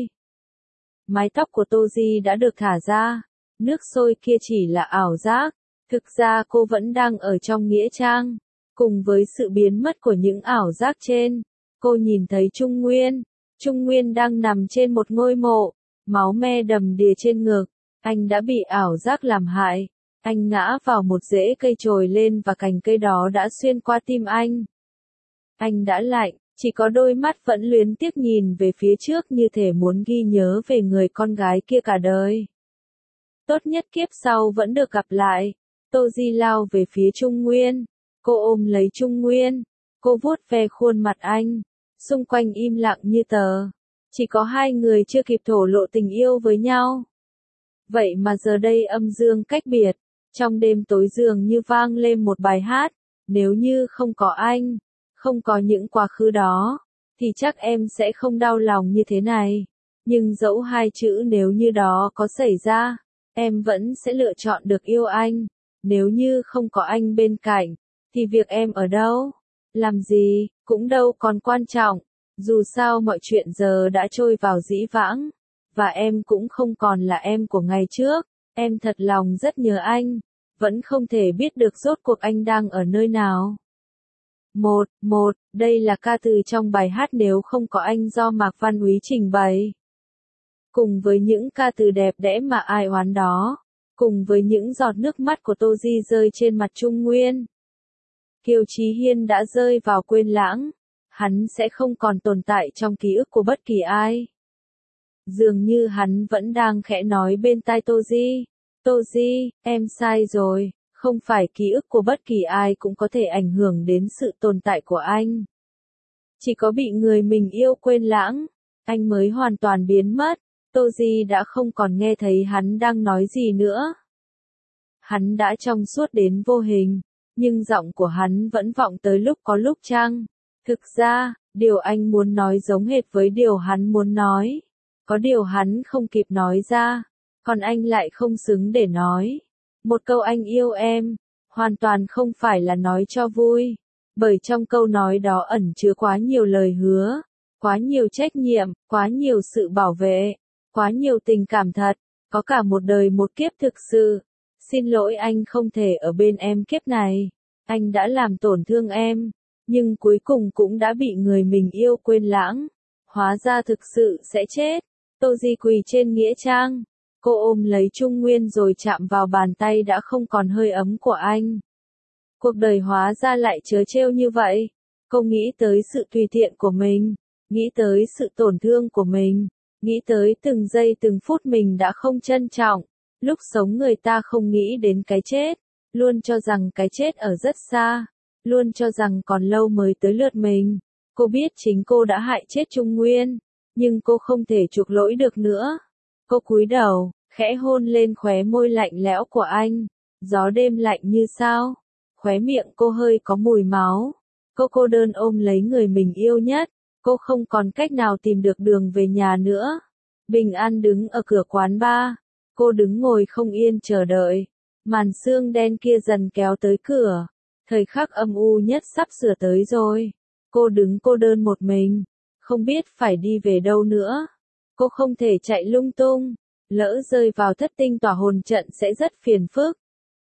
Mái tóc của Tô Di đã được thả ra. Nước sôi kia chỉ là ảo giác. Thực ra cô vẫn đang ở trong nghĩa trang. Cùng với sự biến mất của những ảo giác trên, cô nhìn thấy Trung Nguyên. Trung Nguyên đang nằm trên một ngôi mộ, máu me đầm đìa trên ngực. Anh đã bị ảo giác làm hại. Anh ngã vào một rễ cây trồi lên và cành cây đó đã xuyên qua tim anh. Anh đã lạnh, chỉ có đôi mắt vẫn luyến tiếc nhìn về phía trước như thể muốn ghi nhớ về người con gái kia cả đời. Tốt nhất kiếp sau vẫn được gặp lại. Tô Di lao về phía Trung Nguyên. Cô ôm lấy Trung Nguyên. Cô vuốt ve khuôn mặt anh. Xung quanh im lặng như tờ. Chỉ có hai người chưa kịp thổ lộ tình yêu với nhau. Vậy mà giờ đây âm dương cách biệt. Trong đêm tối dường như vang lên một bài hát. Nếu như không có anh, không có những quá khứ đó, thì chắc em sẽ không đau lòng như thế này. Nhưng dẫu hai chữ nếu như đó có xảy ra, em vẫn sẽ lựa chọn được yêu anh. Nếu như không có anh bên cạnh, thì việc em ở đâu, làm gì, cũng đâu còn quan trọng. Dù sao mọi chuyện giờ đã trôi vào dĩ vãng, và em cũng không còn là em của ngày trước. Em thật lòng rất nhớ anh, vẫn không thể biết được rốt cuộc anh đang ở nơi nào. Một, một, đây là ca từ trong bài hát Nếu Không Có Anh do Mạc Văn Úy trình bày. Cùng với những ca từ đẹp đẽ mà ai oán đó, cùng với những giọt nước mắt của Tô Di rơi trên mặt Trung Nguyên, Kiều Chí Hiên đã rơi vào quên lãng. Hắn sẽ không còn tồn tại trong ký ức của bất kỳ ai. Dường như hắn vẫn đang khẽ nói bên tai Tô Di. Tô Di, em sai rồi, không phải ký ức của bất kỳ ai cũng có thể ảnh hưởng đến sự tồn tại của anh. Chỉ có bị người mình yêu quên lãng, anh mới hoàn toàn biến mất. Tô Di đã không còn nghe thấy hắn đang nói gì nữa. Hắn đã trong suốt đến vô hình, nhưng giọng của hắn vẫn vọng tới lúc có lúc chăng. Thực ra, điều anh muốn nói giống hệt với điều hắn muốn nói. Có điều hắn không kịp nói ra, còn anh lại không xứng để nói. Một câu anh yêu em, hoàn toàn không phải là nói cho vui. Bởi trong câu nói đó ẩn chứa quá nhiều lời hứa, quá nhiều trách nhiệm, quá nhiều sự bảo vệ, quá nhiều tình cảm thật, có cả một đời một kiếp thực sự. Xin lỗi anh không thể ở bên em kiếp này. Anh đã làm tổn thương em, nhưng cuối cùng cũng đã bị người mình yêu quên lãng. Hóa ra thực sự sẽ chết. Tô Di quỳ trên nghĩa trang. Cô ôm lấy Trung Nguyên rồi chạm vào bàn tay đã không còn hơi ấm của anh. Cuộc đời hóa ra lại trớ trêu như vậy. Cô nghĩ tới sự tùy tiện của mình, nghĩ tới sự tổn thương của mình, nghĩ tới từng giây từng phút mình đã không trân trọng. Lúc sống người ta không nghĩ đến cái chết, luôn cho rằng cái chết ở rất xa, luôn cho rằng còn lâu mới tới lượt mình. Cô biết chính cô đã hại chết Trung Nguyên, nhưng cô không thể chuộc lỗi được nữa. Cô cúi đầu, khẽ hôn lên khóe môi lạnh lẽo của anh. Gió đêm lạnh như sao, khóe miệng cô hơi có mùi máu. Cô cô đơn ôm lấy người mình yêu nhất. Cô không còn cách nào tìm được đường về nhà nữa. Bình an đứng ở cửa quán bar. Cô đứng ngồi không yên chờ đợi. Màn sương đen kia dần kéo tới cửa. Thời khắc âm u nhất sắp sửa tới rồi. Cô đứng cô đơn một mình, không biết phải đi về đâu nữa. Cô không thể chạy lung tung, lỡ rơi vào thất tinh tỏa hồn trận sẽ rất phiền phức.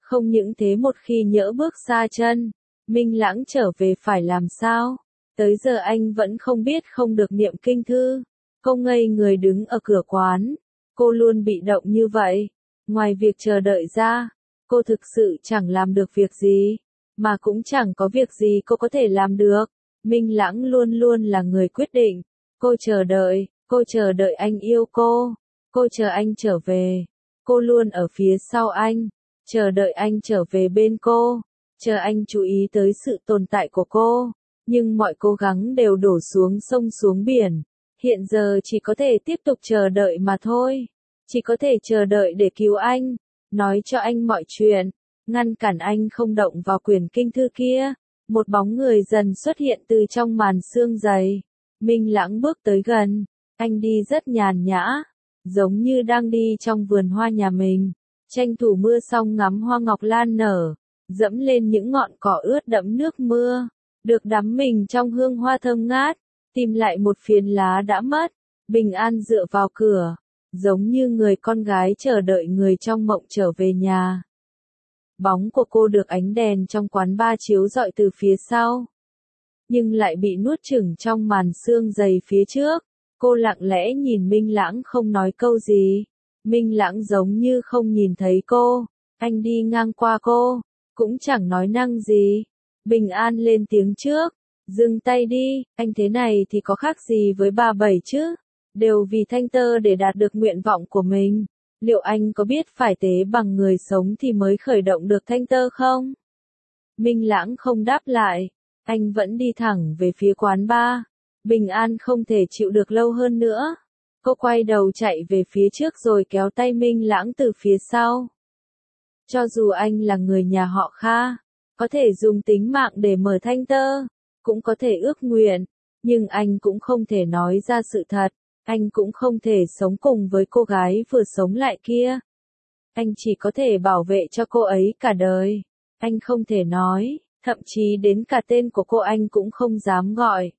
Không những thế một khi nhỡ bước xa chân, Minh Lãng trở về phải làm sao? Tới giờ anh vẫn không biết không được niệm kinh thư. Cô ngây người đứng ở cửa quán. Cô luôn bị động như vậy. Ngoài việc chờ đợi ra, cô thực sự chẳng làm được việc gì. Mà cũng chẳng có việc gì cô có thể làm được. Minh Lãng luôn luôn là người quyết định. Cô chờ đợi, cô chờ đợi anh yêu cô. Cô chờ anh trở về. Cô luôn ở phía sau anh. Chờ đợi anh trở về bên cô. Chờ anh chú ý tới sự tồn tại của cô. Nhưng mọi cố gắng đều đổ xuống sông xuống biển. Hiện giờ chỉ có thể tiếp tục chờ đợi mà thôi. Chỉ có thể chờ đợi để cứu anh. Nói cho anh mọi chuyện. Ngăn cản anh không động vào quyển kinh thư kia. Một bóng người dần xuất hiện từ trong màn sương dày. Minh Lãng bước tới gần. Anh đi rất nhàn nhã. Giống như đang đi trong vườn hoa nhà mình. Tranh thủ mưa xong ngắm hoa ngọc lan nở. Dẫm lên những ngọn cỏ ướt đẫm nước mưa. Được đắm mình trong hương hoa thơm ngát. Tìm lại một phiến lá đã mất. Bình an dựa vào cửa. Giống như người con gái chờ đợi người trong mộng trở về nhà. Bóng của cô được ánh đèn trong quán bar chiếu rọi từ phía sau. Nhưng lại bị nuốt chửng trong màn sương dày phía trước. Cô lặng lẽ nhìn Minh Lãng không nói câu gì. Minh Lãng giống như không nhìn thấy cô. Anh đi ngang qua cô. Cũng chẳng nói năng gì. Bình an lên tiếng trước. Dừng tay đi, anh thế này thì có khác gì với bà Bảy chứ? Đều vì Thanh Tơ để đạt được nguyện vọng của mình. Liệu anh có biết phải tế bằng người sống thì mới khởi động được Thanh Tơ không? Minh Lãng không đáp lại. Anh vẫn đi thẳng về phía quán bar. Bình an không thể chịu được lâu hơn nữa. Cô quay đầu chạy về phía trước rồi kéo tay Minh Lãng từ phía sau. Cho dù anh là người nhà họ Kha, có thể dùng tính mạng để mở Thanh Tơ, cũng có thể ước nguyện, nhưng anh cũng không thể nói ra sự thật. Anh cũng không thể sống cùng với cô gái vừa sống lại kia. Anh chỉ có thể bảo vệ cho cô ấy cả đời. Anh không thể nói, thậm chí đến cả tên của cô anh cũng không dám gọi.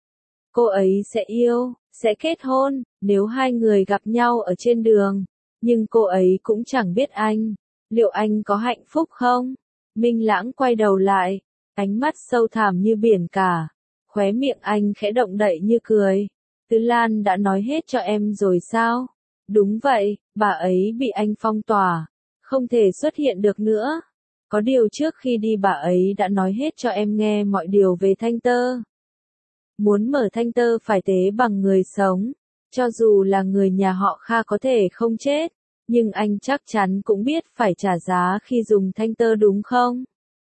Cô ấy sẽ yêu, sẽ kết hôn, nếu hai người gặp nhau ở trên đường. Nhưng cô ấy cũng chẳng biết anh. Liệu anh có hạnh phúc không? Minh Lãng quay đầu lại, ánh mắt sâu thẳm như biển cả. Khóe miệng anh khẽ động đậy như cười. Tứ Lan đã nói hết cho em rồi sao? Đúng vậy, bà ấy bị anh phong tỏa. Không thể xuất hiện được nữa. Có điều trước khi đi bà ấy đã nói hết cho em nghe mọi điều về Thanh Tơ. Muốn mở Thanh Tơ phải tế bằng người sống. Cho dù là người nhà họ Kha có thể không chết. Nhưng anh chắc chắn cũng biết phải trả giá khi dùng Thanh Tơ đúng không?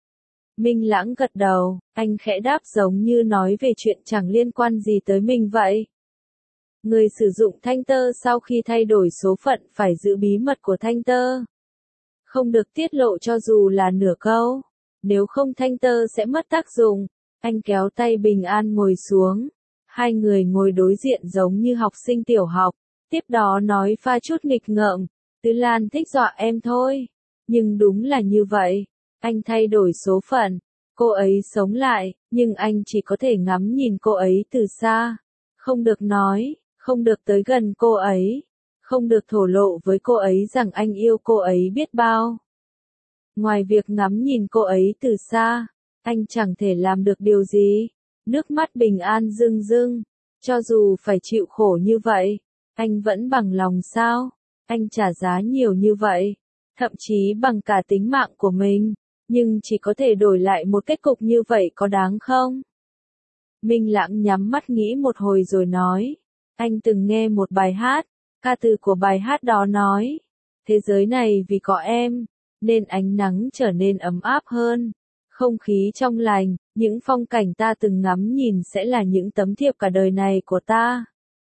Minh Lãng gật đầu, anh khẽ đáp giống như nói về chuyện chẳng liên quan gì tới mình vậy. Người sử dụng Thanh Tơ sau khi thay đổi số phận phải giữ bí mật của Thanh Tơ. Không được tiết lộ cho dù là nửa câu. Nếu không Thanh Tơ sẽ mất tác dụng. Anh kéo tay Bình An ngồi xuống. Hai người ngồi đối diện giống như học sinh tiểu học. Tiếp đó nói pha chút nghịch ngợm. Tứ Lan thích dọa em thôi. Nhưng đúng là như vậy. Anh thay đổi số phận. Cô ấy sống lại, nhưng anh chỉ có thể ngắm nhìn cô ấy từ xa. Không được nói, không được tới gần cô ấy. Không được thổ lộ với cô ấy rằng anh yêu cô ấy biết bao. Ngoài việc ngắm nhìn cô ấy từ xa, anh chẳng thể làm được điều gì. Nước mắt Bình An rưng rưng. Cho dù phải chịu khổ như vậy, anh vẫn bằng lòng sao? Anh trả giá nhiều như vậy, thậm chí bằng cả tính mạng của mình, nhưng chỉ có thể đổi lại một kết cục như vậy có đáng không? Minh Lãng nhắm mắt nghĩ một hồi rồi nói, anh từng nghe một bài hát, ca từ của bài hát đó nói, thế giới này vì có em, nên ánh nắng trở nên ấm áp hơn, không khí trong lành, những phong cảnh ta từng ngắm nhìn sẽ là những tấm thiệp cả đời này của ta.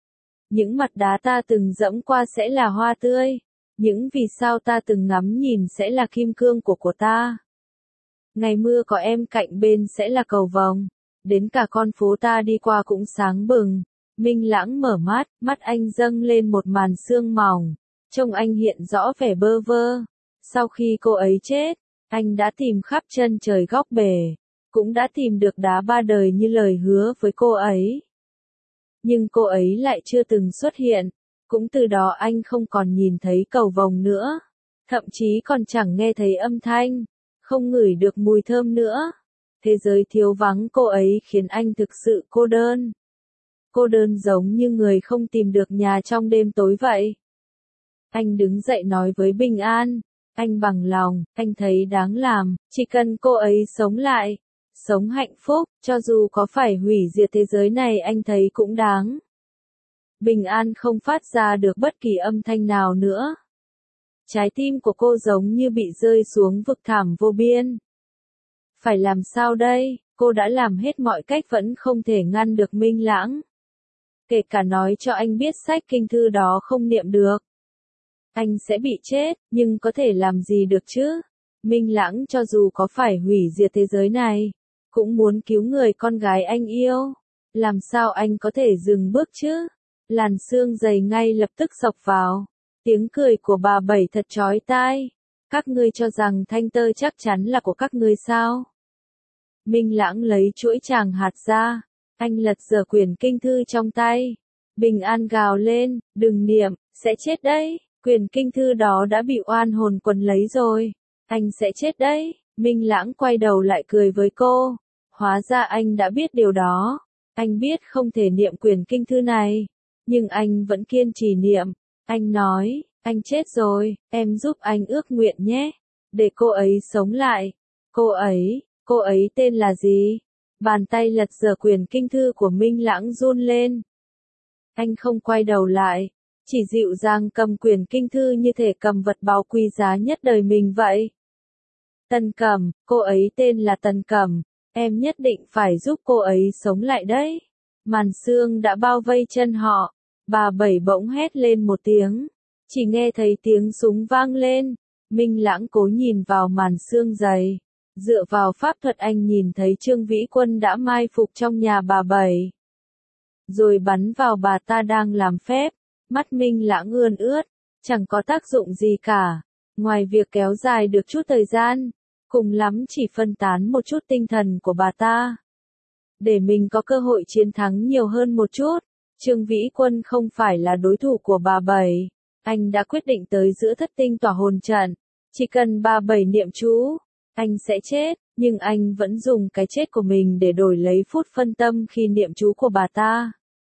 Những mặt đá ta từng dẫm qua sẽ là hoa tươi. Những vì sao ta từng ngắm nhìn sẽ là kim cương của của ta. Ngày mưa có em cạnh bên sẽ là cầu vồng. Đến cả con phố ta đi qua cũng sáng bừng. Minh Lãng mở mắt, mắt anh dâng lên một màn sương mỏng. Trông anh hiện rõ vẻ bơ vơ. Sau khi cô ấy chết, anh đã tìm khắp chân trời góc bể. Cũng đã tìm được đá ba đời như lời hứa với cô ấy. Nhưng cô ấy lại chưa từng xuất hiện. Cũng từ đó anh không còn nhìn thấy cầu vồng nữa. thậm chí còn chẳng nghe thấy âm thanh, không ngửi được mùi thơm nữa. Thế giới thiếu vắng cô ấy khiến anh thực sự cô đơn. Cô đơn giống như người không tìm được nhà trong đêm tối vậy. Anh đứng dậy nói với Bình An, anh bằng lòng, anh thấy đáng làm, chỉ cần cô ấy sống lại, sống hạnh phúc, cho dù có phải hủy diệt thế giới này anh thấy cũng đáng. Bình An không phát ra được bất kỳ âm thanh nào nữa. Trái tim của cô giống như bị rơi xuống vực thẳm vô biên. Phải làm sao đây, cô đã làm hết mọi cách vẫn không thể ngăn được Minh Lãng. Kể cả nói cho anh biết sách kinh thư đó không niệm được. Anh sẽ bị chết, nhưng có thể làm gì được chứ? Minh Lãng cho dù có phải hủy diệt thế giới này, cũng muốn cứu người con gái anh yêu. Làm sao anh có thể dừng bước chứ? Làn xương dày ngay lập tức xộc vào. Tiếng cười của bà Bảy thật chói tai. Các ngươi cho rằng thanh tơ chắc chắn là của các ngươi sao? Minh Lãng lấy chuỗi tràng hạt ra. Anh lật dở quyển kinh thư trong tay. Bình An gào lên, đừng niệm, sẽ chết đấy. Quyển kinh thư đó đã bị oan hồn quấn lấy rồi. Anh sẽ chết đấy. Minh Lãng quay đầu lại cười với cô. Hóa ra anh đã biết điều đó. Anh biết không thể niệm quyển kinh thư này. Nhưng anh vẫn kiên trì niệm. Anh nói, anh chết rồi, em giúp anh ước nguyện nhé. Để cô ấy sống lại. Cô ấy, cô ấy tên là gì? Bàn tay lật dở quyển kinh thư của Minh Lãng run lên. Anh không quay đầu lại. Chỉ dịu dàng cầm quyển kinh thư như thể cầm vật báu quý giá nhất đời mình vậy. Tần Cẩm, cô ấy tên là Tần Cẩm, em nhất định phải giúp cô ấy sống lại đấy. Màn sương đã bao vây chân họ, bà Bảy bỗng hét lên một tiếng, chỉ nghe thấy tiếng súng vang lên. Minh Lãng cố nhìn vào màn sương dày, dựa vào pháp thuật anh nhìn thấy Trương Vĩ Quân đã mai phục trong nhà bà Bảy, rồi bắn vào bà ta đang làm phép. Mắt Minh Lãng ươn ướt, chẳng có tác dụng gì cả, ngoài việc kéo dài được chút thời gian, cùng lắm chỉ phân tán một chút tinh thần của bà ta. Để mình có cơ hội chiến thắng nhiều hơn một chút, Trương Vĩ Quân không phải là đối thủ của bà Bảy. Anh đã quyết định tới giữa thất tinh tỏa hồn trận. Chỉ cần bà Bảy niệm chú, anh sẽ chết, nhưng anh vẫn dùng cái chết của mình để đổi lấy phút phân tâm khi niệm chú của bà ta.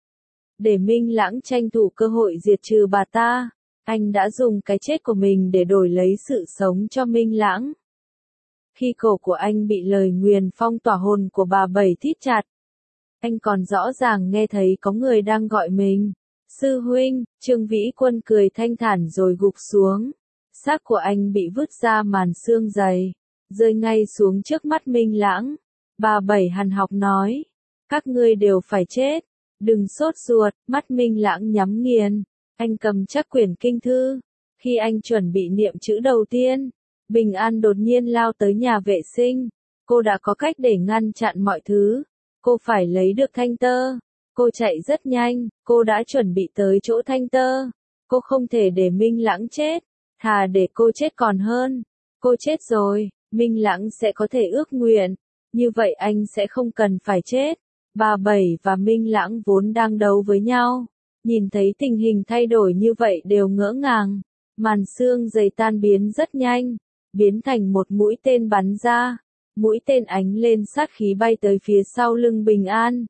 Để Minh Lãng tranh thủ cơ hội diệt trừ bà ta, anh đã dùng cái chết của mình để đổi lấy sự sống cho Minh Lãng. Khi cổ của anh bị lời nguyền phong tỏa hồn của bà Bảy thít chặt, anh còn rõ ràng nghe thấy có người đang gọi mình. Sư huynh, Trương Vĩ Quân cười thanh thản rồi gục xuống. Xác của anh bị vứt ra màn sương dày, rơi ngay xuống trước mắt Minh Lãng. Bà Bảy hằn học nói, các ngươi đều phải chết. Đừng sốt ruột, mắt Minh Lãng nhắm nghiền. Anh cầm chắc quyển kinh thư. Khi anh chuẩn bị niệm chữ đầu tiên, Bình An đột nhiên lao tới nhà vệ sinh. Cô đã có cách để ngăn chặn mọi thứ. Cô phải lấy được thanh tơ. Cô chạy rất nhanh, cô đã chuẩn bị tới chỗ thanh tơ. Cô không thể để Minh Lãng chết. Thà để cô chết còn hơn. Cô chết rồi, Minh Lãng sẽ có thể ước nguyện. Như vậy anh sẽ không cần phải chết. Bà Bảy và Minh Lãng vốn đang đấu với nhau. Nhìn thấy tình hình thay đổi như vậy đều ngỡ ngàng. Màn sương dày tan biến rất nhanh, biến thành một mũi tên bắn ra. Mũi tên ánh lên sát khí bay tới phía sau lưng Bình An.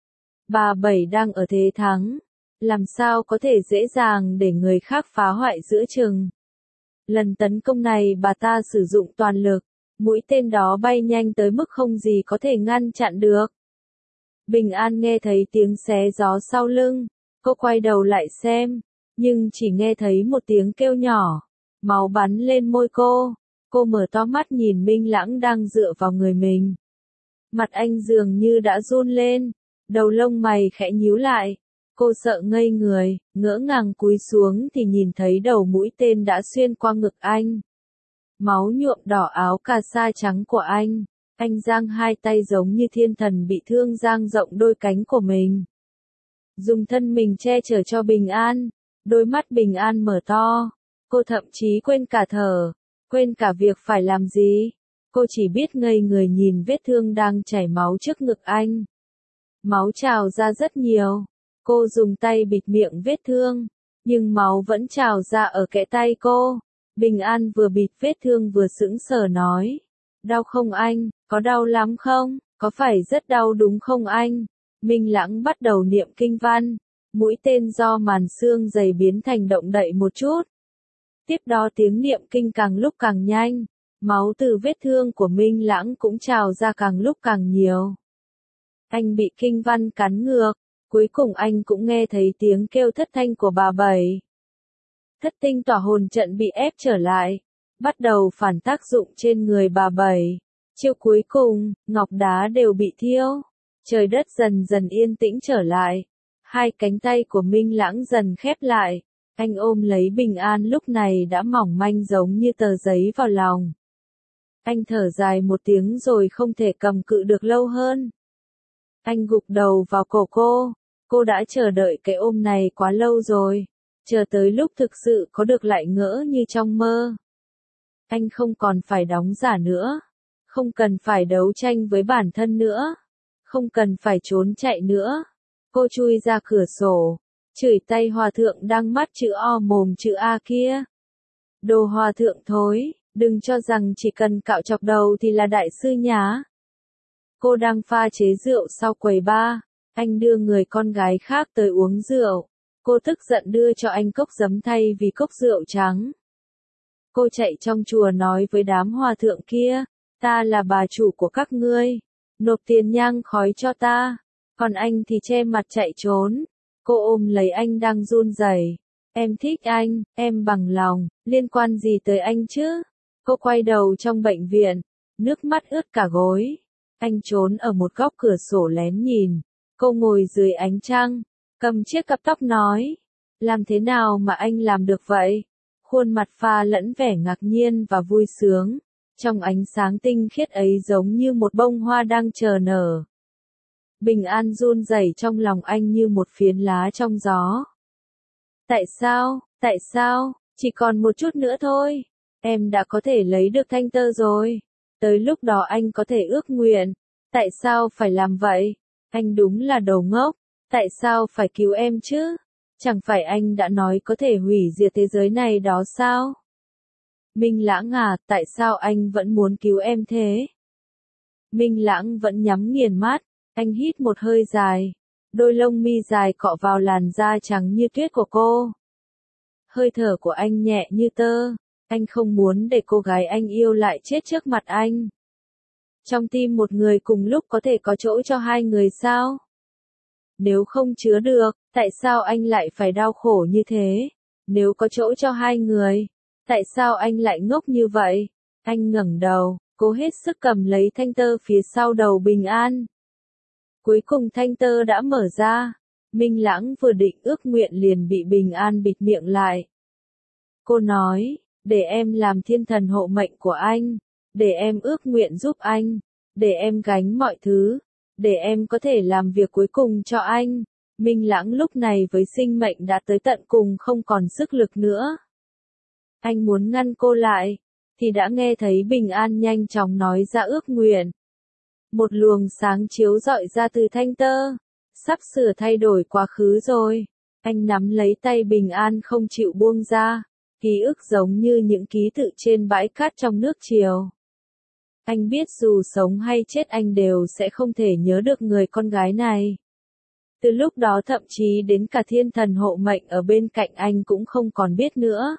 Bà Bảy đang ở thế thắng. Làm sao có thể dễ dàng để người khác phá hoại giữa chừng. Lần tấn công này bà ta sử dụng toàn lực. Mũi tên đó bay nhanh tới mức không gì có thể ngăn chặn được. Bình An nghe thấy tiếng xé gió sau lưng. Cô quay đầu lại xem. Nhưng chỉ nghe thấy một tiếng kêu nhỏ. Máu bắn lên môi cô. Cô mở to mắt nhìn Minh Lãng đang dựa vào người mình. Mặt anh dường như đã run lên. Đầu lông mày khẽ nhíu lại. Cô sợ ngây người, ngỡ ngàng cúi xuống thì nhìn thấy đầu mũi tên đã xuyên qua ngực anh. Máu nhuộm đỏ áo cà sa trắng của anh. Anh giang hai tay giống như thiên thần bị thương dang rộng đôi cánh của mình. Dùng thân mình che chở cho Bình An. Đôi mắt Bình An mở to. Cô thậm chí quên cả thở. Quên cả việc phải làm gì. Cô chỉ biết ngây người nhìn vết thương đang chảy máu trước ngực anh. Máu trào ra rất nhiều. Cô dùng tay bịt miệng vết thương. Nhưng máu vẫn trào ra ở kẽ tay cô. Bình An vừa bịt vết thương vừa sững sờ nói. Đau không anh, có đau lắm không, có phải rất đau đúng không anh? Minh Lãng bắt đầu niệm kinh văn, mũi tên do màn xương dày biến thành động đậy một chút. Tiếp đó tiếng niệm kinh càng lúc càng nhanh, máu từ vết thương của Minh Lãng cũng trào ra càng lúc càng nhiều. Anh bị kinh văn cắn ngược, cuối cùng anh cũng nghe thấy tiếng kêu thất thanh của bà Bảy. Thất tinh tỏa hồn trận bị ép trở lại, bắt đầu phản tác dụng trên người bà Bảy. Chiêu cuối cùng, ngọc đá đều bị thiêu. Trời đất dần dần yên tĩnh trở lại. Hai cánh tay của Minh Lãng dần khép lại. Anh ôm lấy Bình An lúc này đã mỏng manh giống như tờ giấy vào lòng. Anh thở dài một tiếng rồi không thể cầm cự được lâu hơn. Anh gục đầu vào cổ cô. Cô đã chờ đợi cái ôm này quá lâu rồi. Chờ tới lúc thực sự có được lại ngỡ như trong mơ. Anh không còn phải đóng giả nữa. Không cần phải đấu tranh với bản thân nữa. Không cần phải trốn chạy nữa. Cô chui ra cửa sổ. Chửi tay hòa thượng đang mắt chữ O mồm chữ A kia. Đồ hòa thượng thối, đừng cho rằng chỉ cần cạo chọc đầu thì là đại sư nhá. Cô đang pha chế rượu sau quầy bar. Anh đưa người con gái khác tới uống rượu. Cô tức giận đưa cho anh cốc giấm thay vì cốc rượu trắng. Cô chạy trong chùa nói với đám hòa thượng kia, ta là bà chủ của các ngươi, nộp tiền nhang khói cho ta, còn anh thì che mặt chạy trốn. Cô ôm lấy anh đang run rẩy. Em thích anh, em bằng lòng, liên quan gì tới anh chứ? Cô quay đầu trong bệnh viện, nước mắt ướt cả gối. Anh trốn ở một góc cửa sổ lén nhìn. Cô ngồi dưới ánh trăng, cầm chiếc cặp tóc nói, làm thế nào mà anh làm được vậy? Khuôn mặt pha lẫn vẻ ngạc nhiên và vui sướng, trong ánh sáng tinh khiết ấy giống như một bông hoa đang chờ nở. Bình An run rẩy trong lòng anh như một phiến lá trong gió. Tại sao, tại sao, chỉ còn một chút nữa thôi, em đã có thể lấy được thanh tơ rồi, tới lúc đó anh có thể ước nguyện, tại sao phải làm vậy? Anh đúng là đồ ngốc, tại sao phải cứu em chứ? Chẳng phải anh đã nói có thể hủy diệt thế giới này đó sao? Minh Lãng à, tại sao anh vẫn muốn cứu em thế? Minh Lãng vẫn nhắm nghiền mắt, anh hít một hơi dài, đôi lông mi dài cọ vào làn da trắng như tuyết của cô. Hơi thở của anh nhẹ như tơ, anh không muốn để cô gái anh yêu lại chết trước mặt anh. Trong tim một người cùng lúc có thể có chỗ cho hai người sao? Nếu không chứa được, tại sao anh lại phải đau khổ như thế? Nếu có chỗ cho hai người, tại sao anh lại ngốc như vậy? Anh ngẩng đầu, cố hết sức cầm lấy thanh tơ phía sau đầu Bình An. Cuối cùng thanh tơ đã mở ra. Minh Lãng vừa định ước nguyện liền bị Bình An bịt miệng lại. Cô nói, để em làm thiên thần hộ mệnh của anh, để em ước nguyện giúp anh, để em gánh mọi thứ, để em có thể làm việc cuối cùng cho anh. Minh Lãng lúc này với sinh mệnh đã tới tận cùng không còn sức lực nữa. Anh muốn ngăn cô lại, thì đã nghe thấy Bình An nhanh chóng nói ra ước nguyện. Một luồng sáng chiếu rọi ra từ thanh tơ, sắp sửa thay đổi quá khứ rồi. Anh nắm lấy tay Bình An không chịu buông ra, ký ức giống như những ký tự trên bãi cát trong nước chiều. Anh biết dù sống hay chết anh đều sẽ không thể nhớ được người con gái này. Từ lúc đó thậm chí đến cả thiên thần hộ mệnh ở bên cạnh anh cũng không còn biết nữa.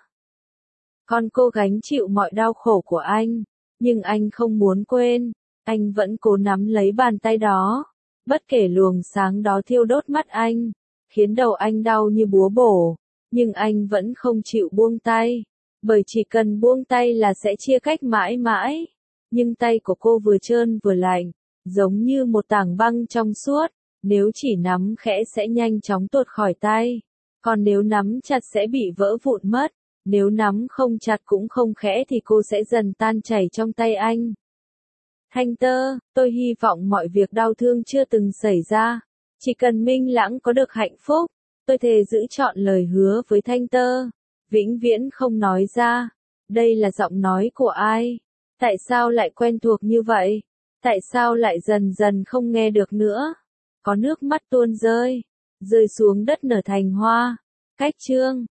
Con cô gánh chịu mọi đau khổ của anh, nhưng anh không muốn quên, anh vẫn cố nắm lấy bàn tay đó, bất kể luồng sáng đó thiêu đốt mắt anh, khiến đầu anh đau như búa bổ, nhưng anh vẫn không chịu buông tay, bởi chỉ cần buông tay là sẽ chia cách mãi mãi. Nhưng tay của cô vừa trơn vừa lạnh, giống như một tảng băng trong suốt, nếu chỉ nắm khẽ sẽ nhanh chóng tuột khỏi tay, còn nếu nắm chặt sẽ bị vỡ vụn mất, nếu nắm không chặt cũng không khẽ thì cô sẽ dần tan chảy trong tay anh. Thanh tơ, tôi hy vọng mọi việc đau thương chưa từng xảy ra, chỉ cần Minh Lãng có được hạnh phúc, tôi thề giữ trọn lời hứa với Thanh tơ, vĩnh viễn không nói ra. Đây là giọng nói của ai? Tại sao lại quen thuộc như vậy? Tại sao lại dần dần không nghe được nữa? Có nước mắt tuôn rơi, rơi xuống đất nở thành hoa. Cách chương